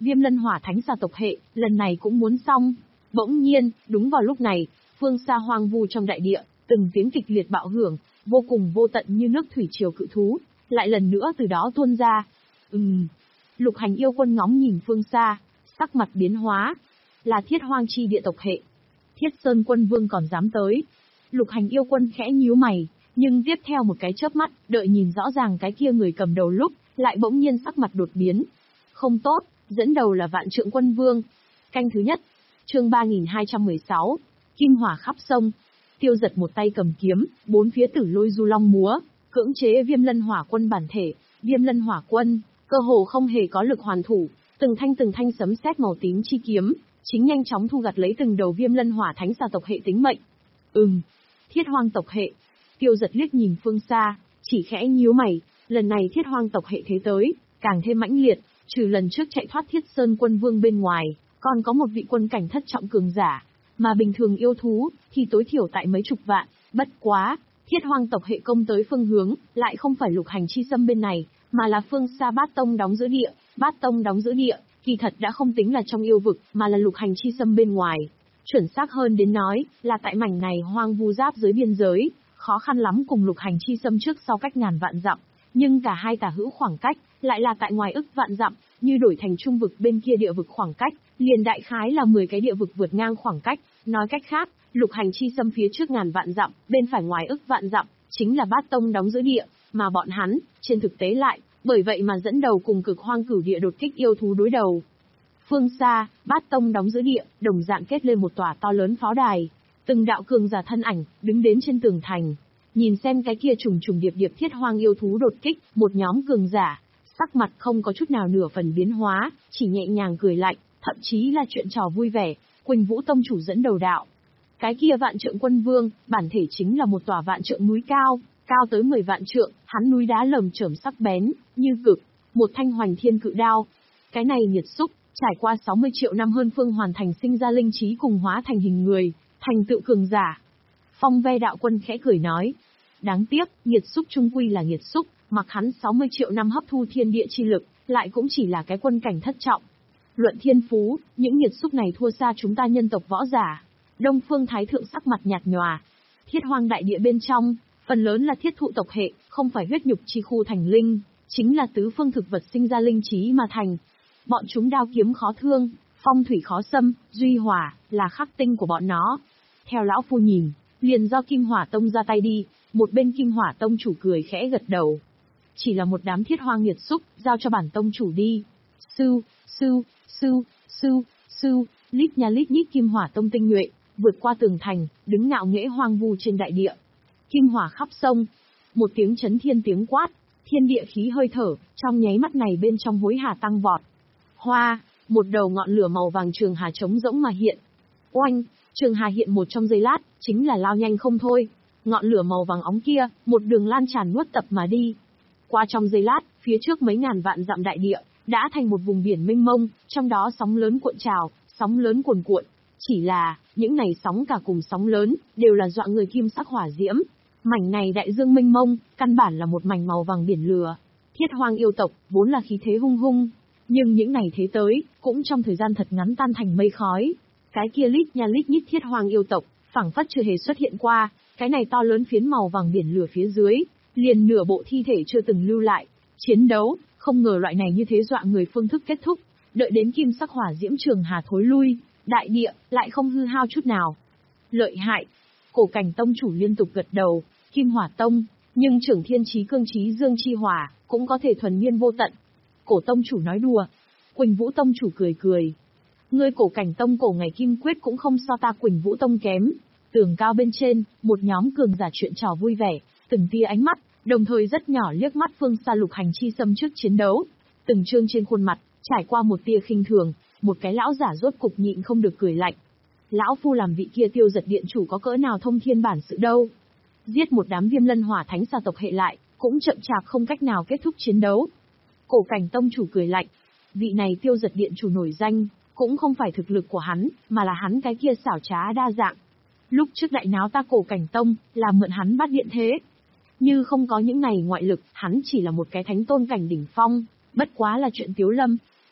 Viêm Lân Hỏa Thánh Xà tộc hệ, lần này cũng muốn xong. Bỗng nhiên, đúng vào lúc này, phương xa hoang vu trong đại địa, từng tiếng kịch liệt bạo hưởng, vô cùng vô tận như nước thủy triều cự thú, lại lần nữa từ đó tuôn ra. Ừm. Lục Hành yêu quân ngóng nhìn phương xa, sắc mặt biến hóa. Là Thiết Hoang chi địa tộc hệ. Thiết Sơn quân vương còn dám tới. Lục Hành yêu quân khẽ nhíu mày, nhưng tiếp theo một cái chớp mắt, đợi nhìn rõ ràng cái kia người cầm đầu lúc, lại bỗng nhiên sắc mặt đột biến. Không tốt, dẫn đầu là Vạn Trượng quân vương. Canh thứ nhất. Chương ba nghìn hai trăm mười sáu. Kim hỏa khắp sông. Tiêu Giật một tay cầm kiếm, bốn phía tử lôi du long múa, cưỡng chế Viêm Lân Hỏa quân bản thể. Viêm Lân Hỏa quân, cơ hồ không hề có lực hoàn thủ, từng thanh từng thanh sấm sét màu tím chi kiếm, chính nhanh chóng thu gặt lấy từng đầu Viêm Lân Hỏa Thánh Xà tộc hệ tính mệnh. Ừm, Thiết Hoang tộc hệ. Tiêu Giật liếc nhìn phương xa, chỉ khẽ nhíu mày, lần này Thiết Hoang tộc hệ thế tới, càng thêm mãnh liệt, trừ lần trước chạy thoát Thiết Sơn quân vương bên ngoài, còn có một vị quân cảnh thất trọng cường giả, mà bình thường yêu thú thì tối thiểu tại mấy chục vạn, bất quá, Thiết Hoang tộc hệ công tới phương hướng, lại không phải Lục Hành chi xâm bên này, mà là phương xa Bát Tông đóng giữ địa. Bát Tông đóng giữ địa, kỳ thật đã không tính là trong yêu vực, mà là Lục Hành chi xâm bên ngoài. Chuẩn xác hơn đến nói, là tại mảnh này hoang vu giáp dưới biên giới, khó khăn lắm cùng Lục Hành chi xâm trước sau cách ngàn vạn dặm, nhưng cả hai tả hữu khoảng cách, lại là tại ngoài ức vạn dặm, như đổi thành trung vực bên kia địa vực khoảng cách, liền đại khái là mười cái địa vực vượt ngang khoảng cách, nói cách khác, Lục Hành chi xâm phía trước ngàn vạn dặm, bên phải ngoài ức vạn dặm, chính là Bát Tông đóng giữ địa, mà bọn hắn, trên thực tế lại, bởi vậy mà dẫn đầu cùng Cực Hoang Cửu địa đột kích yêu thú đối đầu. Phương xa, Bát Tông đóng giữ địa, đồng dạng kết lên một tòa to lớn pháo đài, từng đạo cường giả thân ảnh, đứng đến trên tường thành, nhìn xem cái kia trùng trùng điệp điệp Thiết Hoang yêu thú đột kích, một nhóm cường giả, sắc mặt không có chút nào nửa phần biến hóa, chỉ nhẹ nhàng cười lạnh, thậm chí là chuyện trò vui vẻ. Quỳnh Vũ tông chủ dẫn đầu đạo. Cái kia Vạn Trượng quân vương, bản thể chính là một tòa vạn trượng núi cao, cao tới mười vạn trượng, hắn núi đá lởm chởm sắc bén, như cực, một thanh hoành thiên cự đao. Cái này nhiệt xúc, trải qua sáu mươi triệu năm hơn phương hoàn thành sinh ra linh trí cùng hóa thành hình người, thành tựu cường giả. Phong Ve đạo quân khẽ cười nói, đáng tiếc, nhiệt xúc trung quy là nhiệt xúc, mặc hắn sáu mươi triệu năm hấp thu thiên địa chi lực, lại cũng chỉ là cái quân cảnh thất trọng. Luận thiên phú, những nhiệt xúc này thua xa chúng ta nhân tộc võ giả. Đông Phương Thái Thượng sắc mặt nhạt nhòa. Thiết Hoang đại địa bên trong, phần lớn là thiết thụ tộc hệ, không phải huyết nhục chi khu thành linh, chính là tứ phương thực vật sinh ra linh trí mà thành. Bọn chúng đao kiếm khó thương, phong thủy khó xâm, duy hỏa, là khắc tinh của bọn nó. Theo lão phu nhìn, liền do Kim Hỏa Tông ra tay đi, một bên Kim Hỏa Tông chủ cười khẽ gật đầu. Chỉ là một đám thiết hoang nhiệt xúc, giao cho bản tông chủ đi. Sư, sư, sư, sư, sư, lít nha lít nhít Kim Hỏa Tông tinh nhuệ, vượt qua tường thành, đứng ngạo nghễ hoang vu trên đại địa. Kim hỏa khắp sông, một tiếng chấn thiên tiếng quát, thiên địa khí hơi thở, trong nháy mắt này bên trong hối hà tăng vọt. Hoa, một đầu ngọn lửa màu vàng trường hà trống rỗng mà hiện. Oanh, trường hà hiện một trong giây lát, chính là lao nhanh không thôi. Ngọn lửa màu vàng óng kia, một đường lan tràn nuốt tập mà đi. Qua trong giây lát, phía trước mấy ngàn vạn dặm đại địa, đã thành một vùng biển mênh mông, trong đó sóng lớn cuộn trào, sóng lớn cuồn cuộn. Chỉ là, những này sóng cả cùng sóng lớn, đều là dọa người kim sắc hỏa diễm. Mảnh này đại dương mênh mông, căn bản là một mảnh màu vàng biển lửa. Thiết Hoang yêu tộc, vốn là khí thế hung hung. Nhưng những này thế tới, cũng trong thời gian thật ngắn tan thành mây khói. Cái kia lít nha lít nhít Thiết Hoang yêu tộc, phảng phất chưa hề xuất hiện qua. Cái này to lớn phiến màu vàng biển lửa phía dưới, liền nửa bộ thi thể chưa từng lưu lại. Chiến đấu, không ngờ loại này như thế dọa người phương thức kết thúc. Đợi đến kim sắc hỏa diễm trường hà thối lui, đại địa, lại không hư hao chút nào. Lợi hại. Cổ Cảnh tông chủ liên tục gật đầu, Kim Hỏa Tông, nhưng trưởng thiên chí cương chí dương chi hỏa, cũng có thể thuần miên vô tận. Cổ tông chủ nói đùa. Quỳnh Vũ tông chủ cười cười. Ngươi Cổ Cảnh tông cổ ngày kim quyết cũng không so ta Quỳnh Vũ tông kém. Tường cao bên trên, một nhóm cường giả chuyện trò vui vẻ, từng tia ánh mắt, đồng thời rất nhỏ liếc mắt phương xa Lục Hành chi xâm trước chiến đấu. Từng trương trên khuôn mặt, trải qua một tia khinh thường, một cái lão giả rốt cục nhịn không được cười lạnh. Lão phu làm vị kia Tiêu Giật điện chủ có cỡ nào thông thiên bản sự đâu. Giết một đám Viêm Lân Hỏa Thánh Xà tộc hệ lại, cũng chậm chạp không cách nào kết thúc chiến đấu. Cổ Cảnh tông chủ cười lạnh. Vị này Tiêu Giật điện chủ nổi danh, cũng không phải thực lực của hắn, mà là hắn cái kia xảo trá đa dạng. Lúc trước đại náo ta Cổ Cảnh tông, là mượn hắn bắt điện thế. Như không có những này ngoại lực, hắn chỉ là một cái thánh tôn cảnh đỉnh phong, bất quá là chuyện tiếu lâm.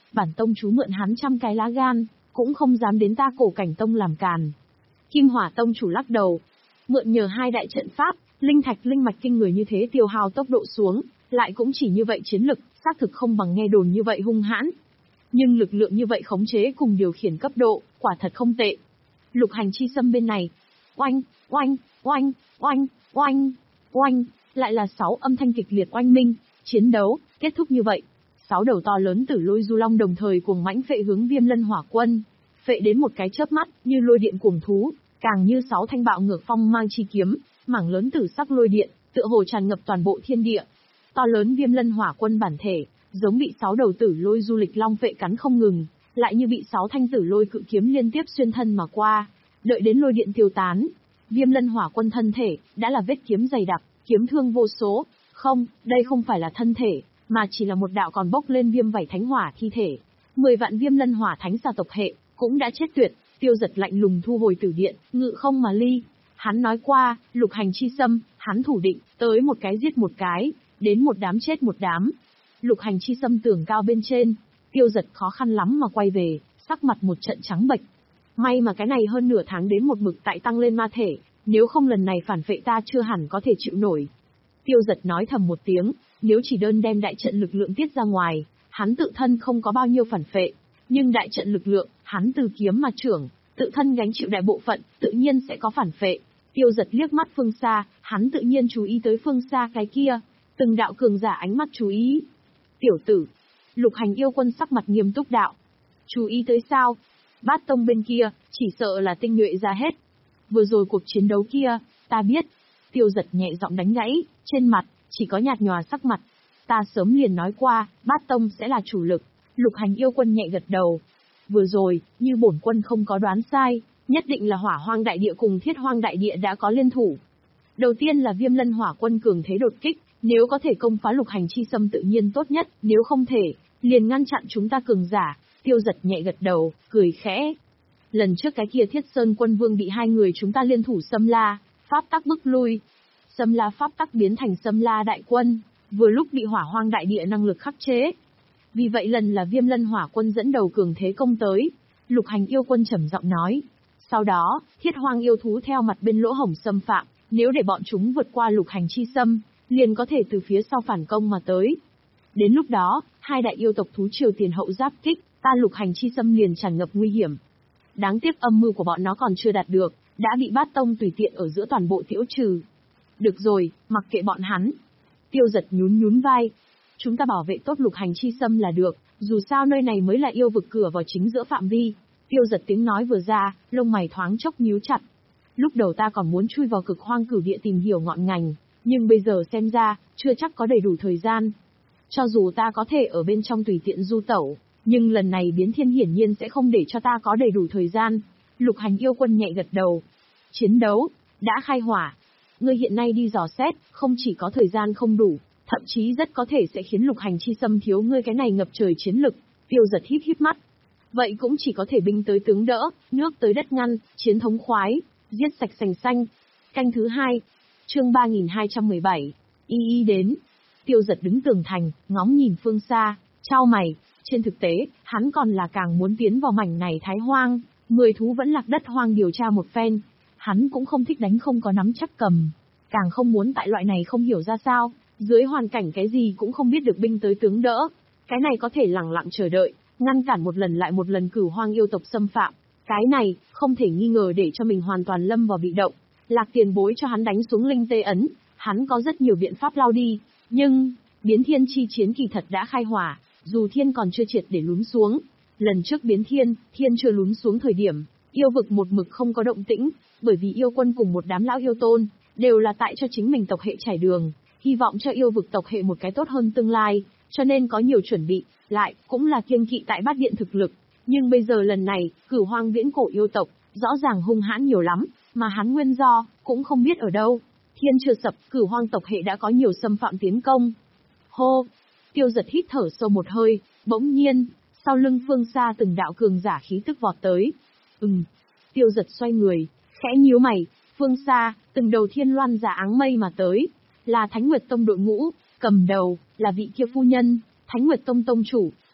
bản tông chú mượn hắn trăm cái lá gan, cũng không dám đến ta Cổ Cảnh Tông làm càn. Kim Hỏa Tông chủ lắc đầu. Mượn nhờ hai đại trận pháp, linh thạch linh mạch kinh người như thế tiêu hao tốc độ xuống, lại cũng chỉ như vậy chiến lực, xác thực không bằng nghe đồn như vậy hung hãn. Nhưng lực lượng như vậy khống chế cùng điều khiển cấp độ, quả thật không tệ. Lục hành chi xâm bên này. Oanh, oanh, oanh, oanh, oanh, oanh, lại là sáu âm thanh kịch liệt oanh minh, chiến đấu, kết thúc như vậy. Sáu đầu to lớn tử lôi du long đồng thời cuồng mãnh phệ hướng Viêm Lân Hỏa Quân. Phệ đến một cái chớp mắt, như lôi điện cuồng thú, càng như sáu thanh bạo ngược phong mang chi kiếm, mảng lớn tử sắc lôi điện, tựa hồ tràn ngập toàn bộ thiên địa. To lớn Viêm Lân Hỏa Quân bản thể, giống bị sáu đầu tử lôi du lịch long phệ cắn không ngừng, lại như bị sáu thanh tử lôi cự kiếm liên tiếp xuyên thân mà qua. Đợi đến lôi điện tiêu tán, Viêm Lân Hỏa Quân thân thể đã là vết kiếm dày đặc, kiếm thương vô số. Không, đây không phải là thân thể, mà chỉ là một đạo còn bốc lên viêm vảy thánh hỏa thi thể. Mười vạn Viêm Lân Hỏa thánh xà tộc hệ cũng đã chết tuyệt. Tiêu Giật lạnh lùng thu hồi tử điện, ngự không mà ly. Hắn nói qua, lục hành chi xâm, hắn thủ định, tới một cái giết một cái, đến một đám chết một đám. Lục hành chi xâm tường cao bên trên, Tiêu Giật khó khăn lắm mà quay về, sắc mặt một trận trắng bệch. May mà cái này hơn nửa tháng đến một mực tại tăng lên ma thể, nếu không lần này phản phệ ta chưa hẳn có thể chịu nổi. Tiêu Giật nói thầm một tiếng, nếu chỉ đơn đem đại trận lực lượng tiết ra ngoài, hắn tự thân không có bao nhiêu phản phệ, nhưng đại trận lực lượng, hắn từ kiếm mà trưởng, tự thân gánh chịu đại bộ phận, tự nhiên sẽ có phản phệ. Tiêu Giật liếc mắt phương xa, hắn tự nhiên chú ý tới phương xa cái kia, từng đạo cường giả ánh mắt chú ý. Tiểu tử, Lục Hành yêu quân sắc mặt nghiêm túc đạo. Chú ý tới sao? Bát tông bên kia, chỉ sợ là tinh nhuệ ra hết. Vừa rồi cuộc chiến đấu kia, ta biết. Tiêu Giật nhẹ giọng đánh gãy, trên mặt, chỉ có nhạt nhòa sắc mặt. Ta sớm liền nói qua, bát tông sẽ là chủ lực. Lục Hành yêu quân nhẹ gật đầu. Vừa rồi, như bổn quân không có đoán sai, nhất định là Hỏa Hoang Đại Địa cùng Thiết Hoang Đại Địa đã có liên thủ. Đầu tiên là Viêm Lân Hỏa Quân cường thế đột kích, nếu có thể công phá lục hành chi xâm tự nhiên tốt nhất, nếu không thể, liền ngăn chặn chúng ta cường giả. Tiêu Giật nhẹ gật đầu, cười khẽ. Lần trước cái kia Thiết Sơn Quân Vương bị hai người chúng ta liên thủ xâm la, pháp tắc bức lui. Xâm la pháp tắc biến thành xâm la đại quân, vừa lúc bị Hỏa Hoang Đại Địa năng lực khắc chế. Vì vậy lần là Viêm Lân Hỏa Quân dẫn đầu cường thế công tới. Lục Hành yêu quân trầm giọng nói. Sau đó, Thiết Hoang yêu thú theo mặt bên lỗ hổng xâm phạm, nếu để bọn chúng vượt qua lục hành chi xâm, liền có thể từ phía sau phản công mà tới. Đến lúc đó, hai đại yêu tộc thú triều tiền hậu giáp kích, ta lục hành chi xâm liền tràn ngập nguy hiểm. Đáng tiếc âm mưu của bọn nó còn chưa đạt được, đã bị bát tông tùy tiện ở giữa toàn bộ tiễu trừ. Được rồi, mặc kệ bọn hắn. Tiêu Giật nhún nhún vai. Chúng ta bảo vệ tốt lục hành chi xâm là được, dù sao nơi này mới là yêu vực cửa vào chính giữa phạm vi. Tiêu Giật tiếng nói vừa ra, lông mày thoáng chốc nhíu chặt. Lúc đầu ta còn muốn chui vào cực hoang cửu địa tìm hiểu ngọn ngành, nhưng bây giờ xem ra, chưa chắc có đầy đủ thời gian. Cho dù ta có thể ở bên trong tùy tiện du tẩu, nhưng lần này biến thiên hiển nhiên sẽ không để cho ta có đầy đủ thời gian. Lục Hành yêu quân nhẹ gật đầu. Chiến đấu, đã khai hỏa. Ngươi hiện nay đi dò xét, không chỉ có thời gian không đủ, thậm chí rất có thể sẽ khiến lục hành chi xâm thiếu ngươi cái này ngập trời chiến lực. Tiêu Giật híp híp mắt. Vậy cũng chỉ có thể binh tới tướng đỡ, nước tới đất ngăn, chiến thống khoái, giết sạch sành xanh. Canh thứ hai, chương ba nghìn hai trăm mười bảy, y y đến. Tiêu Giật đứng tường thành, ngóng nhìn phương xa, chau mày. Trên thực tế, hắn còn là càng muốn tiến vào mảnh này thái hoang, mười thú vẫn lạc đất hoang điều tra một phen. Hắn cũng không thích đánh không có nắm chắc cầm, càng không muốn tại loại này không hiểu ra sao, dưới hoàn cảnh cái gì cũng không biết được binh tới tướng đỡ. Cái này có thể lẳng lặng chờ đợi, ngăn cản một lần lại một lần cửu hoang yêu tộc xâm phạm. Cái này, không thể nghi ngờ để cho mình hoàn toàn lâm vào bị động. Lạc tiền bối cho hắn đánh xuống linh tê ấn, hắn có rất nhiều biện pháp lao đi. Nhưng, biến thiên chi chiến kỳ thật đã khai hỏa, dù thiên còn chưa triệt để lún xuống. Lần trước biến thiên, thiên chưa lún xuống thời điểm, yêu vực một mực không có động tĩnh, bởi vì yêu quân cùng một đám lão yêu tôn, đều là tại cho chính mình tộc hệ trải đường, hy vọng cho yêu vực tộc hệ một cái tốt hơn tương lai, cho nên có nhiều chuẩn bị, lại, cũng là kiêng kỵ tại bát điện thực lực. Nhưng bây giờ lần này, cửu hoang viễn cổ yêu tộc, rõ ràng hung hãn nhiều lắm, mà hắn nguyên do, cũng không biết ở đâu. Thiên chưa sập, cửu hoang tộc hệ đã có nhiều xâm phạm tiến công. Hô! Tiêu Giật hít thở sâu một hơi, bỗng nhiên, sau lưng phương xa từng đạo cường giả khí tức vọt tới. Ừm. Tiêu Giật xoay người, khẽ nhíu mày, phương xa, từng đầu thiên loan giả áng mây mà tới, là Thánh Nguyệt Tông đội ngũ, cầm đầu, là vị kia phu nhân, Thánh Nguyệt Tông tông chủ,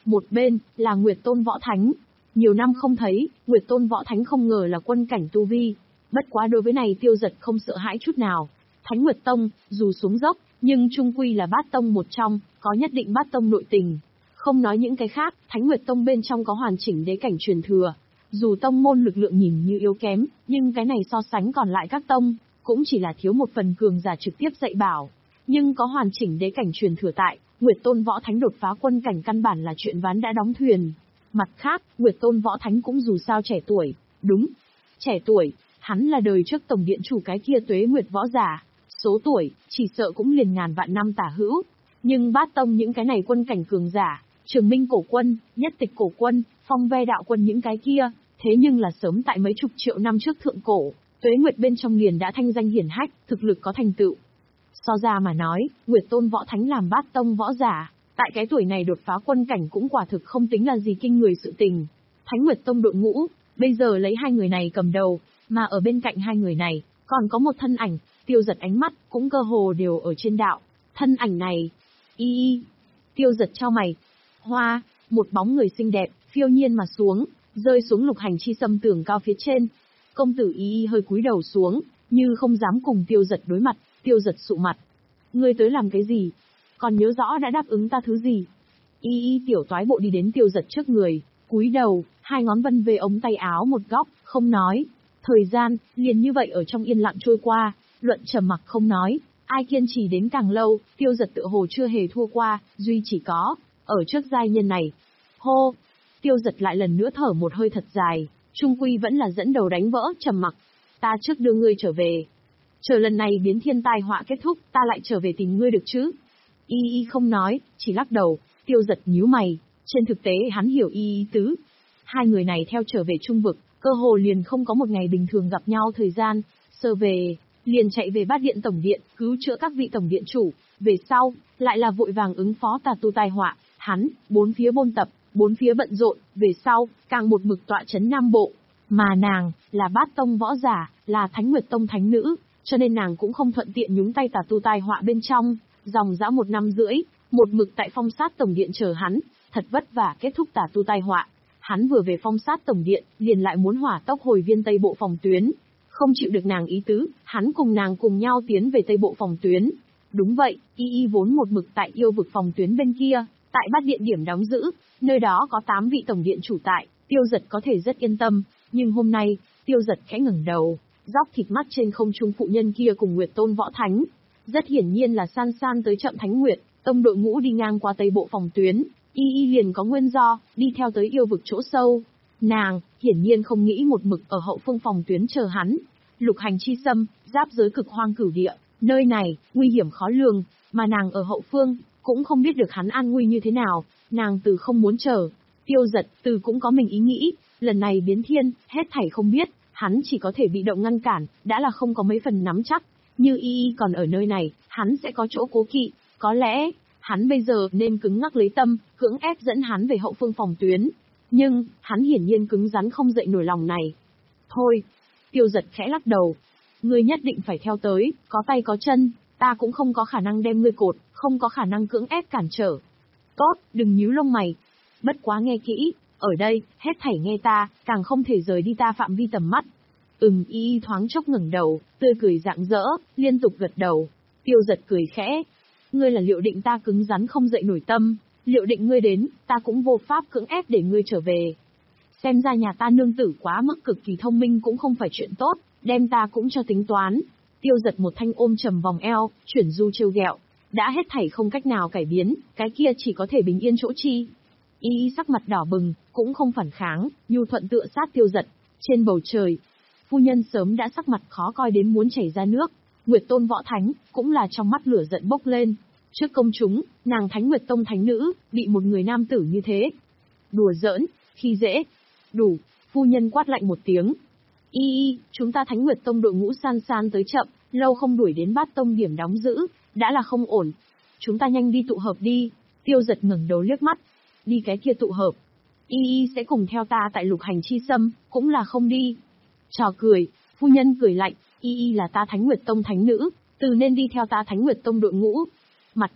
Một bên, là Nguyệt Tôn Võ Thánh. Nhiều năm không thấy, Nguyệt Tôn Võ Thánh không ngờ là quân cảnh tu vi. Bất quá đối với này Tiêu Giật không sợ hãi chút nào. Thánh Nguyệt Tông, dù xuống dốc, nhưng trung quy là bát tông một trong, có nhất định bát tông nội tình. Không nói những cái khác, Thánh Nguyệt Tông bên trong có hoàn chỉnh đế cảnh truyền thừa. Dù tông môn lực lượng nhìn như yếu kém, nhưng cái này so sánh còn lại các tông, cũng chỉ là thiếu một phần cường giả trực tiếp dạy bảo. Nhưng có hoàn chỉnh đế cảnh truyền thừa tại, Nguyệt Tôn Võ Thánh đột phá quân cảnh căn bản là chuyện ván đã đóng thuyền. Mặt khác, Nguyệt Tôn Võ Thánh cũng dù sao trẻ tuổi, đúng, trẻ tuổi, hắn là đời trước tổng điện chủ cái kia Tuế Nguyệt võ giả, số tuổi, chỉ sợ cũng liền ngàn vạn năm tả hữu. Nhưng bát tông những cái này quân cảnh cường giả, Trường Minh cổ quân, Nhất Tịch cổ quân, Phong Ve đạo quân những cái kia, thế nhưng là sớm tại mấy chục triệu năm trước thượng cổ, Tuế Nguyệt bên trong liền đã thanh danh hiển hách, thực lực có thành tựu. So ra mà nói, Nguyệt Tôn Võ Thánh làm bát tông võ giả, tại cái tuổi này đột phá quân cảnh cũng quả thực không tính là gì kinh người sự tình. Thánh Nguyệt Tông đội ngũ, bây giờ lấy hai người này cầm đầu, mà ở bên cạnh hai người này, còn có một thân ảnh, Tiêu Giật ánh mắt, cũng cơ hồ đều ở trên đạo. Thân ảnh này, y y, Tiêu Giật trao mày. Hoa, một bóng người xinh đẹp, phiêu nhiên mà xuống, rơi xuống lục hành chi sâm tường cao phía trên. Công tử y y hơi cúi đầu xuống, như không dám cùng Tiêu Giật đối mặt. Tiêu Giật sụ mặt. Ngươi tới làm cái gì? Còn nhớ rõ đã đáp ứng ta thứ gì? Y y tiểu toái bộ đi đến Tiêu Giật trước người, cúi đầu, hai ngón vân về ống tay áo một góc, không nói. Thời gian, liền như vậy ở trong yên lặng trôi qua, luận trầm mặc không nói. Ai kiên trì đến càng lâu, Tiêu Giật tựa hồ chưa hề thua qua, duy chỉ có, ở trước giai nhân này. Hô! Tiêu Giật lại lần nữa thở một hơi thật dài, trung quy vẫn là dẫn đầu đánh vỡ trầm mặc. Ta trước đưa ngươi trở về. Chờ lần này biến thiên tai họa kết thúc, ta lại trở về tìm ngươi được chứ? Y y không nói, chỉ lắc đầu. Tiêu Giật nhíu mày, trên thực tế hắn hiểu y y tứ. Hai người này theo trở về trung vực, cơ hồ liền không có một ngày bình thường gặp nhau thời gian. Sơ về, liền chạy về bát điện tổng điện, cứu chữa các vị tổng điện chủ. Về sau, lại là vội vàng ứng phó tà tu tai họa. Hắn, bốn phía bôn tập, bốn phía bận rộn. Về sau, càng một mực tọa chấn Nam Bộ. Mà nàng, là bát tông võ giả, là Thánh Nguyệt Tông thánh nữ. Cho nên nàng cũng không thuận tiện nhúng tay tà tu tai họa bên trong, dòng dã một năm rưỡi, một mực tại phong sát tổng điện chờ hắn, thật vất vả kết thúc tà tu tai họa. Hắn vừa về phong sát tổng điện, liền lại muốn hỏa tốc hồi viên Tây Bộ phòng tuyến. Không chịu được nàng ý tứ, hắn cùng nàng cùng nhau tiến về Tây Bộ phòng tuyến. Đúng vậy, y y vốn một mực tại yêu vực phòng tuyến bên kia, tại bát điện điểm đóng giữ, nơi đó có tám vị tổng điện chủ tại, Tiêu Giật có thể rất yên tâm, nhưng hôm nay, Tiêu Giật khẽ ngẩng đầu. Dóc thịt mắt trên không trung phụ nhân kia cùng Nguyệt Tôn Võ Thánh. Rất hiển nhiên là san san tới chậm Thánh Nguyệt, tông đội ngũ đi ngang qua Tây Bộ phòng tuyến. Y y liền có nguyên do, đi theo tới yêu vực chỗ sâu. Nàng, hiển nhiên không nghĩ một mực ở hậu phương phòng tuyến chờ hắn. Lục hành chi xâm, giáp giới cực hoang cửu địa, nơi này, nguy hiểm khó lường, mà nàng ở hậu phương, cũng không biết được hắn an nguy như thế nào, nàng từ không muốn chờ. Tiêu Giật, từ cũng có mình ý nghĩ, lần này biến thiên, hết thảy không biết. Hắn chỉ có thể bị động ngăn cản, đã là không có mấy phần nắm chắc. Như y y còn ở nơi này, hắn sẽ có chỗ cố kỵ. Có lẽ, hắn bây giờ nên cứng ngắc lấy tâm, cưỡng ép dẫn hắn về hậu phương phòng tuyến. Nhưng, hắn hiển nhiên cứng rắn không dậy nổi lòng này. Thôi, Tiêu Giật khẽ lắc đầu. Ngươi nhất định phải theo tới, có tay có chân, ta cũng không có khả năng đem ngươi cột, không có khả năng cưỡng ép cản trở. Tốt, đừng nhíu lông mày. Bất quá nghe kỹ. Ở đây, hết thảy nghe ta, càng không thể rời đi ta phạm vi tầm mắt. Ừm y y thoáng chốc ngẩng đầu, tươi cười rạng rỡ, liên tục gật đầu. Tiêu Giật cười khẽ. Ngươi là liệu định ta cứng rắn không dậy nổi tâm, liệu định ngươi đến, ta cũng vô pháp cưỡng ép để ngươi trở về. Xem ra nhà ta nương tử quá mức cực kỳ thông minh cũng không phải chuyện tốt, đem ta cũng cho tính toán. Tiêu Giật một thanh ôm trầm vòng eo, chuyển du trêu ghẹo. Đã hết thảy không cách nào cải biến, cái kia chỉ có thể bình yên chỗ chi. Y y sắc mặt đỏ bừng, cũng không phản kháng, nhu thuận tựa sát Tiêu Giật. Trên bầu trời, phu nhân sớm đã sắc mặt khó coi đến muốn chảy ra nước. Nguyệt Tôn Võ Thánh, cũng là trong mắt lửa giận bốc lên. Trước công chúng, nàng Thánh Nguyệt Tông thánh nữ, bị một người nam tử như thế. Đùa giỡn, khi dễ. Đủ, phu nhân quát lạnh một tiếng. Y y, chúng ta Thánh Nguyệt Tông đội ngũ san san tới chậm, lâu không đuổi đến bát tông điểm đóng giữ, đã là không ổn. Chúng ta nhanh đi tụ hợp đi. Tiêu Giật ngẩng đầu liếc mắt. Đi cái kia tụ hợp. Y y sẽ cùng theo ta tại lục hành chi sâm, cũng là không đi. Trò cười, phu nhân cười lạnh, y y là ta Thánh Nguyệt Tông thánh nữ, từ nên đi theo ta Thánh Nguyệt Tông đội ngũ. Mặt khác,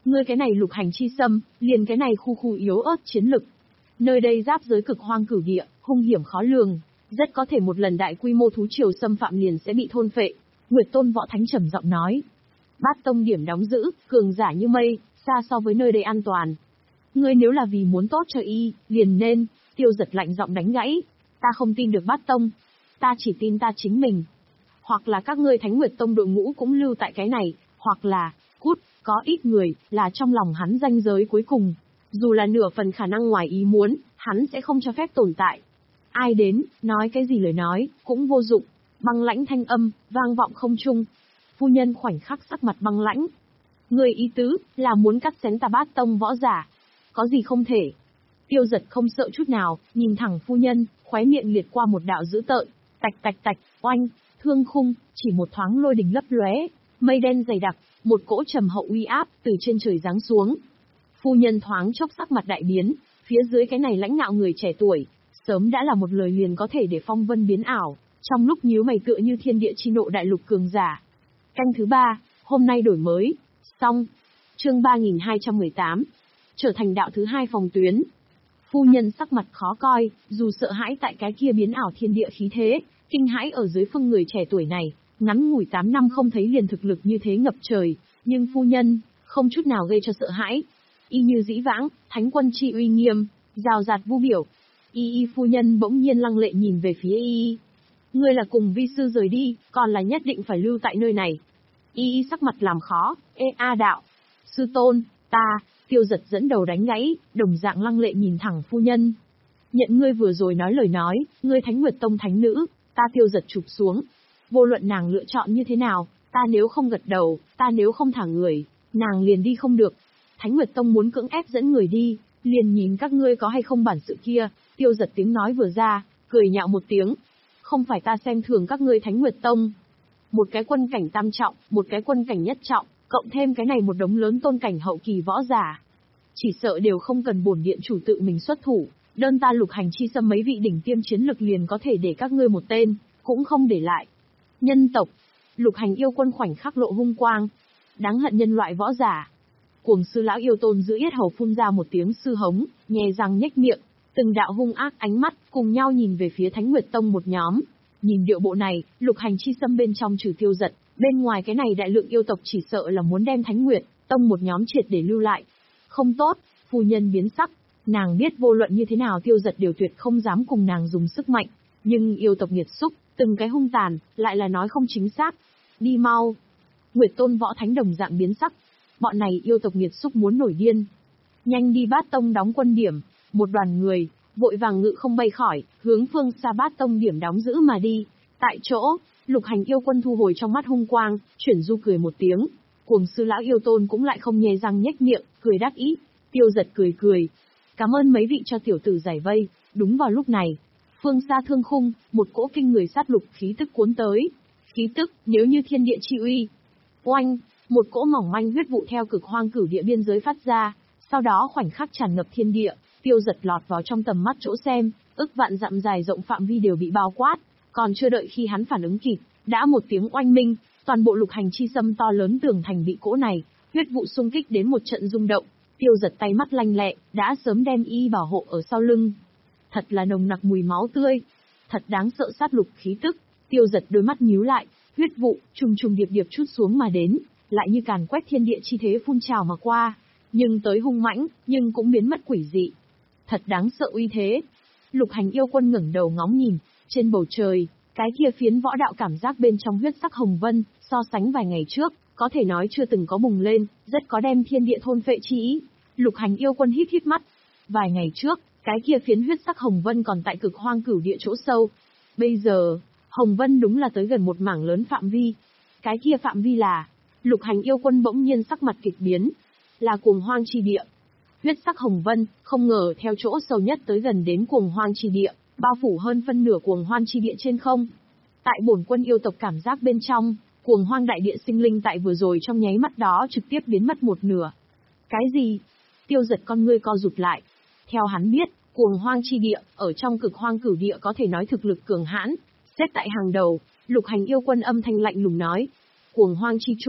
Ngươi cái này lục hành chi xâm, liền cái này khu khu yếu ớt chiến lực. Nơi đây giáp giới cực hoang cửu địa, hung hiểm khó lường, rất có thể một lần đại quy mô thú triều xâm phạm liền sẽ bị thôn phệ. Nguyệt Tôn Võ Thánh trầm giọng nói. Bát tông điểm đóng giữ, cường giả như mây, xa so với nơi đây an toàn. Ngươi nếu là vì muốn tốt cho y, liền nên, Tiêu Giật lạnh giọng đánh gãy. Ta không tin được bát tông. Ta chỉ tin ta chính mình. Hoặc là các ngươi Thánh Nguyệt Tông đội ngũ cũng lưu tại cái này, hoặc là, cút, có ít người, là trong lòng hắn ranh giới cuối cùng. Dù là nửa phần khả năng ngoài ý muốn, hắn sẽ không cho phép tồn tại. Ai đến, nói cái gì lời nói, cũng vô dụng. Băng lãnh thanh âm, vang vọng không trung. Phu nhân khoảnh khắc sắc mặt băng lãnh. Người ý tứ, là muốn cắt xén ta Bát tông võ giả. Có gì không thể. Tiêu Giật không sợ chút nào, nhìn thẳng phu nhân, khóe miệng liệt qua một đạo dữ tợn. Tạch tạch tạch, oanh, thương khung, chỉ một thoáng lôi đình lấp lóe, mây đen dày đặc, một cỗ trầm hậu uy áp từ trên trời giáng xuống. Phu nhân thoáng chốc sắc mặt đại biến, phía dưới cái này lãnh ngạo người trẻ tuổi, sớm đã là một lời liền có thể để phong vân biến ảo, trong lúc nhíu mày tựa như thiên địa chi nộ đại lục cường giả. Canh thứ ba, hôm nay đổi mới, xong. Chương ba nghìn hai trăm mười tám, trở thành đạo thứ hai phòng tuyến. Phu nhân sắc mặt khó coi, dù sợ hãi tại cái kia biến ảo thiên địa khí thế, kinh hãi ở dưới phương người trẻ tuổi này, ngắn ngủi tám năm không thấy liền thực lực như thế ngập trời, nhưng phu nhân, không chút nào gây cho sợ hãi. Y như dĩ vãng, thánh quân chi uy nghiêm, rào rạt vu biểu. Y y phu nhân bỗng nhiên lăng lệ nhìn về phía y y. Ngươi là cùng vi sư rời đi, còn là nhất định phải lưu tại nơi này. Y y sắc mặt làm khó, ê a đạo. Sư tôn, ta, Tiêu Giật dẫn đầu đánh gãy, đồng dạng lăng lệ nhìn thẳng phu nhân. Nhận ngươi vừa rồi nói lời nói, ngươi Thánh Nguyệt Tông thánh nữ, ta Tiêu Giật chụp xuống. Vô luận nàng lựa chọn như thế nào, ta nếu không gật đầu, ta nếu không thả người, nàng liền đi không được. Thánh Nguyệt Tông muốn cưỡng ép dẫn người đi, liền nhìn các ngươi có hay không bản sự kia. Tiêu Giật tiếng nói vừa ra, cười nhạo một tiếng. Không phải ta xem thường các ngươi Thánh Nguyệt Tông. Một cái quân cảnh tam trọng, một cái quân cảnh nhất trọng, cộng thêm cái này một đống lớn tôn cảnh hậu kỳ võ giả. Chỉ sợ đều không cần bổn điện chủ tự mình xuất thủ, đơn ta lục hành chi xâm mấy vị đỉnh tiêm chiến lực liền có thể để các ngươi một tên, cũng không để lại. Nhân tộc, lục hành yêu quân khoảnh khắc lộ hung quang. Đáng hận nhân loại võ giả. Cuồng sư lão yêu tôn giữ yết hầu phun ra một tiếng sư hống, nhè răng nhếch miệng, từng đạo hung ác ánh mắt cùng nhau nhìn về phía Thánh Nguyệt Tông một nhóm. Nhìn điệu bộ này, lục hành chi xâm bên trong trừ Tiêu Giật, bên ngoài cái này đại lượng yêu tộc chỉ sợ là muốn đem Thánh Nguyệt Tông một nhóm triệt để lưu lại. Không tốt, phu nhân biến sắc, nàng biết vô luận như thế nào Tiêu Giật đều tuyệt không dám cùng nàng dùng sức mạnh, nhưng yêu tộc nghiệt xúc, từng cái hung tàn, lại là nói không chính xác. Đi mau. Nguyệt Tôn Võ Thánh đồng dạng biến sắc. Bọn này yêu tộc nghiệt xúc muốn nổi điên. Nhanh đi Bát Tông đóng quân điểm. Một đoàn người, vội vàng ngự không bay khỏi, hướng phương xa Bát Tông điểm đóng giữ mà đi. Tại chỗ, lục hành yêu quân thu hồi trong mắt hung quang, chuyển du cười một tiếng. Cuồng sư lão yêu tôn cũng lại không nhe răng nhếch miệng, cười đắc ý. Tiêu Giật cười cười. Cảm ơn mấy vị cho tiểu tử giải vây. Đúng vào lúc này, phương xa thương khung, một cỗ kinh người sát lục khí tức cuốn tới. Khí tức, nếu như thiên địa chi uy. Oanh, một cỗ mỏng manh huyết vụ theo cực hoang cửu địa biên giới phát ra, sau đó khoảnh khắc tràn ngập thiên địa, Tiêu Giật lọt vào trong tầm mắt chỗ xem, ức vạn dặm dài rộng phạm vi đều bị bao quát, còn chưa đợi khi hắn phản ứng kịp, đã một tiếng oanh minh, toàn bộ lục hành chi xâm to lớn tường thành bị cỗ này, huyết vụ xung kích đến một trận rung động, Tiêu Giật tay mắt lanh lẹ, đã sớm đem y bảo hộ ở sau lưng. Thật là nồng nặc mùi máu tươi, thật đáng sợ sát lục khí tức, Tiêu Giật đôi mắt nhíu lại, huyết vụ trùng trùng điệp điệp chút xuống mà đến, lại như càn quét thiên địa chi thế phun trào mà qua, nhưng tới hung mãnh, nhưng cũng biến mất quỷ dị. Thật đáng sợ uy thế. Lục hành yêu quân ngẩng đầu ngóng nhìn, trên bầu trời, cái kia phiến võ đạo cảm giác bên trong huyết sắc hồng vân, so sánh vài ngày trước, có thể nói chưa từng có bùng lên, rất có đem thiên địa thôn phệ chi ý. Lục hành yêu quân híp híp mắt. Vài ngày trước, cái kia phiến huyết sắc hồng vân còn tại cực hoang cửu địa chỗ sâu. Bây giờ, hồng vân đúng là tới gần một mảng lớn phạm vi. Cái kia phạm vi là, lục hành yêu quân bỗng nhiên sắc mặt kịch biến, là cuồng hoang chi địa. Huyết sắc hồng vân, không ngờ theo chỗ sâu nhất tới gần đến cuồng hoang chi địa, bao phủ hơn phân nửa cuồng hoang chi địa trên không. Tại bổn quân yêu tộc cảm giác bên trong, cuồng hoang đại địa sinh linh tại vừa rồi trong nháy mắt đó trực tiếp biến mất một nửa. Cái gì? Tiêu Giật con ngươi co rụt lại. Theo hắn biết, cuồng hoang chi địa, ở trong cực hoang cửu địa có thể nói thực lực cường hãn, xếp tại hàng đầu, lục hành yêu quân âm thanh lạnh lùng nói. Cuồng hoang chi chủ,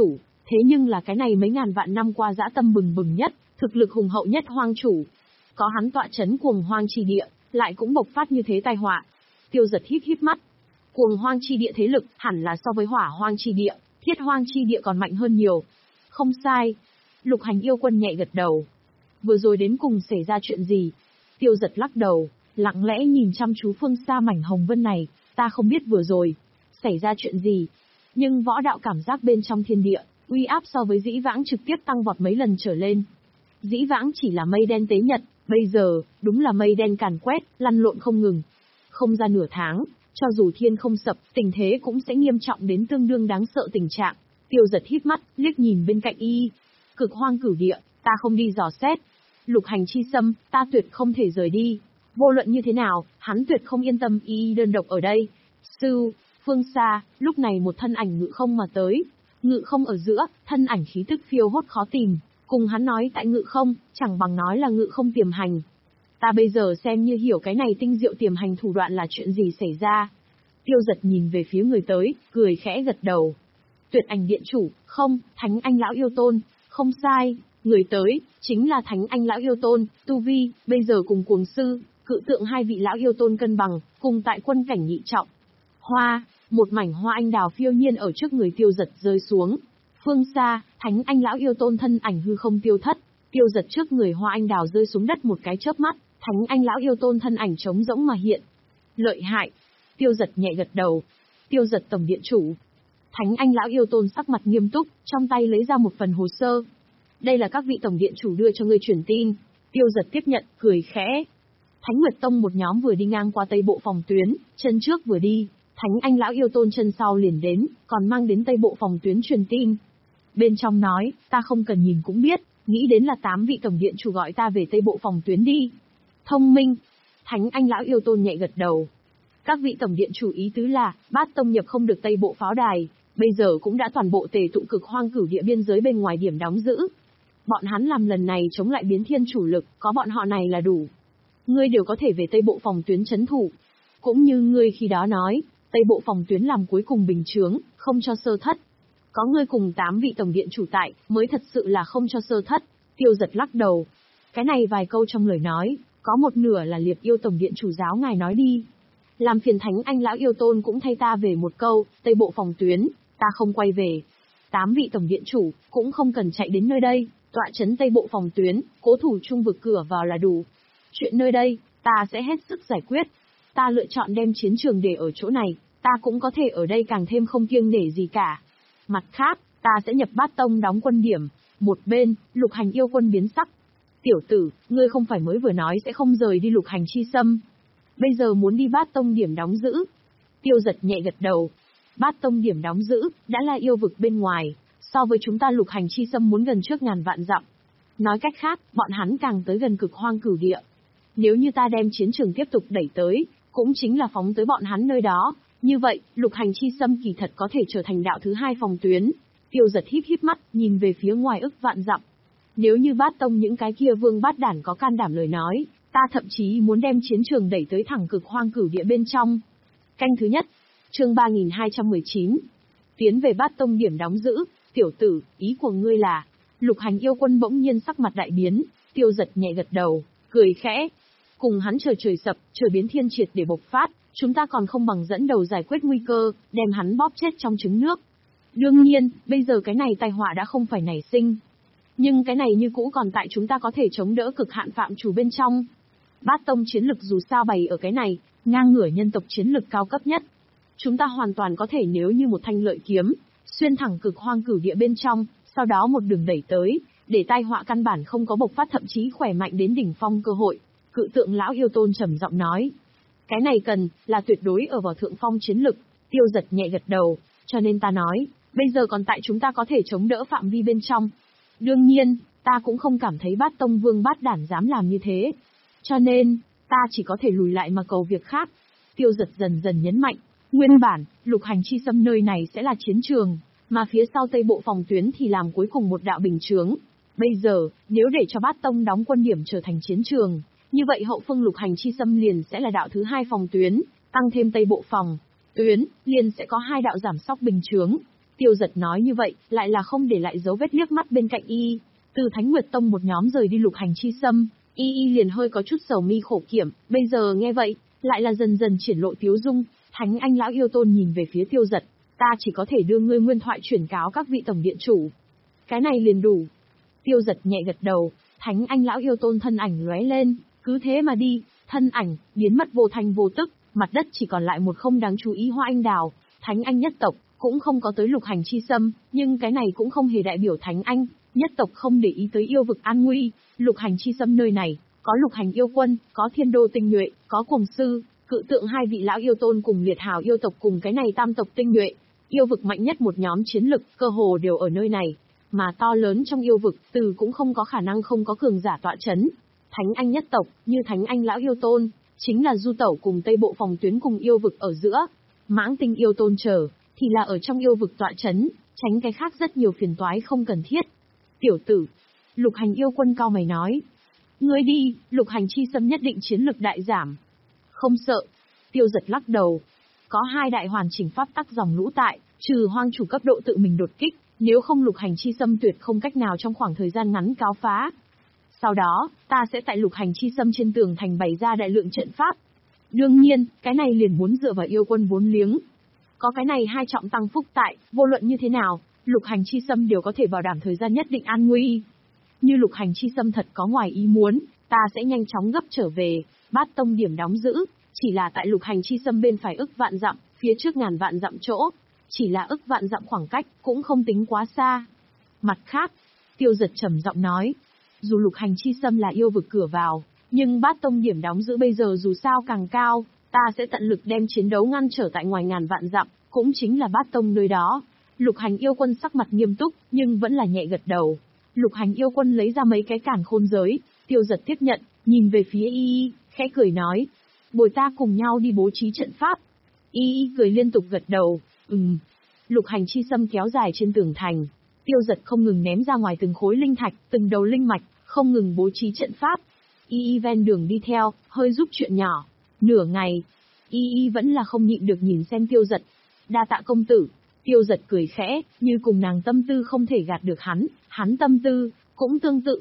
Thế nhưng là cái này mấy ngàn vạn năm qua dã tâm bừng bừng nhất, thực lực hùng hậu nhất hoang chủ. Có hắn tọa chấn cuồng hoang chi địa, lại cũng bộc phát như thế tai họa. Tiêu Giật híp híp mắt. Cuồng hoang chi địa thế lực, hẳn là so với hỏa hoang chi địa, thiết hoang chi địa còn mạnh hơn nhiều. Không sai. Lục Hành yêu quân nhẹ gật đầu. Vừa rồi đến cùng xảy ra chuyện gì? Tiêu Giật lắc đầu, lặng lẽ nhìn chăm chú phương xa mảnh hồng vân này, ta không biết vừa rồi xảy ra chuyện gì. Nhưng võ đạo cảm giác bên trong thiên địa, uy áp so với dĩ vãng trực tiếp tăng vọt mấy lần trở lên. Dĩ vãng chỉ là mây đen tế nhật, bây giờ, đúng là mây đen càn quét, lăn lộn không ngừng. Không ra nửa tháng, cho dù thiên không sập, tình thế cũng sẽ nghiêm trọng đến tương đương đáng sợ tình trạng. Tiêu Giật híp mắt, liếc nhìn bên cạnh y. Cực hoang cửu địa, ta không đi dò xét. Lục Hành chi xâm, ta tuyệt không thể rời đi. Vô luận như thế nào, hắn tuyệt không yên tâm y đơn độc ở đây. Sư, phương xa, lúc này một thân ảnh ngự không mà tới. Ngự không ở giữa, thân ảnh khí tức phiêu hốt khó tìm. Cùng hắn nói tại ngự không, chẳng bằng nói là ngự không tiềm hành. Ta bây giờ xem như hiểu cái này tinh diệu tiềm hành thủ đoạn là chuyện gì xảy ra. Tiêu Giật nhìn về phía người tới, cười khẽ gật đầu. Tuyệt Ảnh điện chủ, không, Thánh Anh lão yêu tôn, không sai, người tới, chính là Thánh Anh lão yêu tôn, tu vi, bây giờ cùng cuồng sư, cự tượng hai vị lão yêu tôn cân bằng, cùng tại quân cảnh nhị trọng. Hoa, một mảnh hoa anh đào phiêu nhiên ở trước người Tiêu Giật rơi xuống. Phương xa, Thánh Anh lão yêu tôn thân ảnh hư không tiêu thất, Tiêu Giật trước người hoa anh đào rơi xuống đất một cái chớp mắt, Thánh Anh lão yêu tôn thân ảnh trống rỗng mà hiện. Lợi hại. Tiêu Giật nhẹ gật đầu. Tiêu Giật tổng điện chủ. Thánh Anh lão yêu tôn sắc mặt nghiêm túc, trong tay lấy ra một phần hồ sơ. Đây là các vị tổng điện chủ đưa cho ngươi truyền tin. Tiêu Giật tiếp nhận, cười khẽ. Thánh Nguyệt Tông một nhóm vừa đi ngang qua tây bộ phòng tuyến, chân trước vừa đi, Thánh Anh lão yêu tôn chân sau liền đến, còn mang đến tây bộ phòng tuyến truyền tin. Bên trong nói, ta không cần nhìn cũng biết, nghĩ đến là tám vị tổng điện chủ gọi ta về tây bộ phòng tuyến đi. Thông minh. Thánh Anh lão yêu tôn nhẹ gật đầu. Các vị tổng điện chủ ý tứ là, Bát Tông nhập không được tây bộ pháo đài, bây giờ cũng đã toàn bộ tề tụ cực hoang cửu địa biên giới bên ngoài điểm đóng giữ. Bọn hắn làm lần này chống lại biến thiên chủ lực, có bọn họ này là đủ. Ngươi đều có thể về tây bộ phòng tuyến trấn thủ. Cũng như ngươi khi đó nói, tây bộ phòng tuyến làm cuối cùng bình chướng, không cho sơ thất. Có ngươi cùng tám vị tổng điện chủ tại, mới thật sự là không cho sơ thất. Tiêu Giật lắc đầu. Cái này vài câu trong lời nói, có một nửa là Liệp Yêu tổng điện chủ giáo ngài nói đi. Làm phiền Thánh Anh lão yêu tôn cũng thay ta về một câu, tây bộ phòng tuyến, ta không quay về. Tám vị tổng điện chủ, cũng không cần chạy đến nơi đây, tọa trấn tây bộ phòng tuyến, cố thủ trung vực cửa vào là đủ. Chuyện nơi đây, ta sẽ hết sức giải quyết. Ta lựa chọn đem chiến trường để ở chỗ này, ta cũng có thể ở đây càng thêm không kiêng nể gì cả. Mặt khác, ta sẽ nhập Bát Tông đóng quân điểm. Một bên, Lục Hành yêu quân biến sắc. Tiểu tử, ngươi không phải mới vừa nói sẽ không rời đi Lục Hành chi xâm. Bây giờ muốn đi Bát Tông điểm đóng giữ. Tiêu Giật nhẹ gật đầu. Bát Tông điểm đóng giữ, đã là yêu vực bên ngoài, so với chúng ta Lục Hành chi xâm muốn gần trước ngàn vạn dặm. Nói cách khác, bọn hắn càng tới gần cực hoang cửu địa. Nếu như ta đem chiến trường tiếp tục đẩy tới, cũng chính là phóng tới bọn hắn nơi đó. Như vậy, Lục Hành chi xâm kỳ thật có thể trở thành đạo thứ hai phòng tuyến. Tiêu Giật híp híp mắt, nhìn về phía ngoài ức vạn dặm. Nếu như Bát Tông những cái kia vương bát đản có can đảm lời nói, ta thậm chí muốn đem chiến trường đẩy tới thẳng cực hoang cửu địa bên trong. Canh thứ nhất, chương ba nghìn hai trăm mười chín. Tiến về Bát Tông điểm đóng giữ. Tiểu tử, ý của ngươi là? Lục Hành yêu quân bỗng nhiên sắc mặt đại biến. Tiêu Giật nhẹ gật đầu, cười khẽ. Cùng hắn chờ trời sập, chờ biến thiên triệt để bộc phát, chúng ta còn không bằng dẫn đầu giải quyết nguy cơ, đem hắn bóp chết trong trứng nước. Đương nhiên, bây giờ cái này tai họa đã không phải nảy sinh. Nhưng cái này như cũ còn tại chúng ta có thể chống đỡ cực hạn phạm chủ bên trong. Bát Tông chiến lực dù sao bày ở cái này, ngang ngửa nhân tộc chiến lực cao cấp nhất. Chúng ta hoàn toàn có thể nếu như một thanh lợi kiếm, xuyên thẳng cực hoang cửu địa bên trong, sau đó một đường đẩy tới, để tai họa căn bản không có bộc phát thậm chí khỏe mạnh đến đỉnh phong cơ hội. Cự tượng lão yêu tôn trầm giọng nói. Cái này cần, là tuyệt đối ở vào thượng phong chiến lực. Tiêu Giật nhẹ gật đầu, cho nên ta nói, bây giờ còn tại chúng ta có thể chống đỡ phạm vi bên trong. Đương nhiên, ta cũng không cảm thấy Bát Tông vương bát đản dám làm như thế. Cho nên, ta chỉ có thể lùi lại mà cầu việc khác. Tiêu Giật dần dần nhấn mạnh, nguyên bản, Lục Hành chi xâm nơi này sẽ là chiến trường, mà phía sau tây bộ phòng tuyến thì làm cuối cùng một đạo bình chướng. Bây giờ, nếu để cho Bát Tông đóng quân điểm trở thành chiến trường, như vậy hậu phương Lục Hành chi xâm liền sẽ là đạo thứ hai phòng tuyến, tăng thêm tây bộ phòng tuyến, liền sẽ có hai đạo giảm sóc bình chướng. Tiêu Giật nói như vậy, lại là không để lại dấu vết liếc mắt bên cạnh y. Từ Thánh Nguyệt Tông một nhóm rời đi Lục Hành Chi Sâm, y y liền hơi có chút sầu mi khổ kiểm, bây giờ nghe vậy, lại là dần dần triển lộ tiếu dung. Thánh Anh lão yêu tôn nhìn về phía Tiêu Giật, ta chỉ có thể đưa ngươi nguyên thoại chuyển cáo các vị tổng điện chủ. Cái này liền đủ. Tiêu Giật nhẹ gật đầu, Thánh Anh lão yêu tôn thân ảnh lóe lên, cứ thế mà đi, thân ảnh biến mất vô thanh vô tức, mặt đất chỉ còn lại một không đáng chú ý hoa anh đào. Thánh Anh nhất tộc cũng không có tới Lục Hành Chi Sâm, nhưng cái này cũng không hề đại biểu Thánh Anh nhất tộc không để ý tới yêu vực an nguy. Lục Hành Chi Sâm nơi này có Lục Hành yêu quân, có Thiên Đô tinh nhuệ, có Cuồng Sư, Cự Tượng hai vị lão yêu tôn cùng Liệt Hào yêu tộc cùng cái này tam tộc tinh nhuệ. Yêu vực mạnh nhất một nhóm chiến lực, cơ hồ đều ở nơi này, mà to lớn trong yêu vực, từ cũng không có khả năng không có cường giả tọa chấn. Thánh Anh nhất tộc, như Thánh Anh lão yêu tôn, chính là du tẩu cùng Tây Bộ phòng tuyến cùng yêu vực ở giữa. Mãng Tinh yêu tôn chờ, thì là ở trong yêu vực tọa chấn, tránh cái khác rất nhiều phiền toái không cần thiết. Tiểu tử, Lục Hành yêu quân cao mày nói. Ngươi đi, Lục Hành Chi Sâm nhất định chiến lực đại giảm. Không sợ. Tiêu Giật lắc đầu. Có hai đại hoàn chỉnh pháp tắc dòng lũ tại, trừ hoang chủ cấp độ tự mình đột kích, nếu không Lục Hành Chi Sâm tuyệt không cách nào trong khoảng thời gian ngắn cáo phá. Sau đó, ta sẽ tại Lục Hành Chi Sâm trên tường thành bày ra đại lượng trận pháp. Đương nhiên, cái này liền muốn dựa vào yêu quân vốn liếng. Có cái này hai trọng tăng phúc tại, vô luận như thế nào, Lục Hành Chi Sâm đều có thể bảo đảm thời gian nhất định an nguy. Như Lục Hành Chi Sâm thật có ngoài ý muốn, ta sẽ nhanh chóng gấp trở về, Bát Tông điểm đóng giữ, chỉ là tại Lục Hành Chi Sâm bên phải ức vạn dặm, phía trước ngàn vạn dặm chỗ, chỉ là ức vạn dặm khoảng cách, cũng không tính quá xa. Mặt khác, Tiêu Giật trầm giọng nói, dù Lục Hành Chi Sâm là yêu vực cửa vào, nhưng Bát Tông điểm đóng giữ bây giờ dù sao càng cao, ta sẽ tận lực đem chiến đấu ngăn trở tại ngoài ngàn vạn dặm, cũng chính là Bát Tông nơi đó. Lục Hành yêu quân sắc mặt nghiêm túc, nhưng vẫn là nhẹ gật đầu. Lục Hành yêu quân lấy ra mấy cái cản khôn giới, Tiêu Giật tiếp nhận, nhìn về phía y y, khẽ cười nói, bồi ta cùng nhau đi bố trí trận pháp. Y y cười liên tục gật đầu, ừm. Lục Hành Chi Sâm kéo dài trên tường thành, Tiêu Giật không ngừng ném ra ngoài từng khối linh thạch, từng đầu linh mạch, không ngừng bố trí trận pháp. Y y ven đường đi theo, hơi giúp chuyện nhỏ. Nửa ngày, Y y vẫn là không nhịn được nhìn xem Tiêu Giật. Đa tạ công tử. Tiêu Giật cười khẽ, như cùng nàng tâm tư không thể gạt được hắn, hắn tâm tư cũng tương tự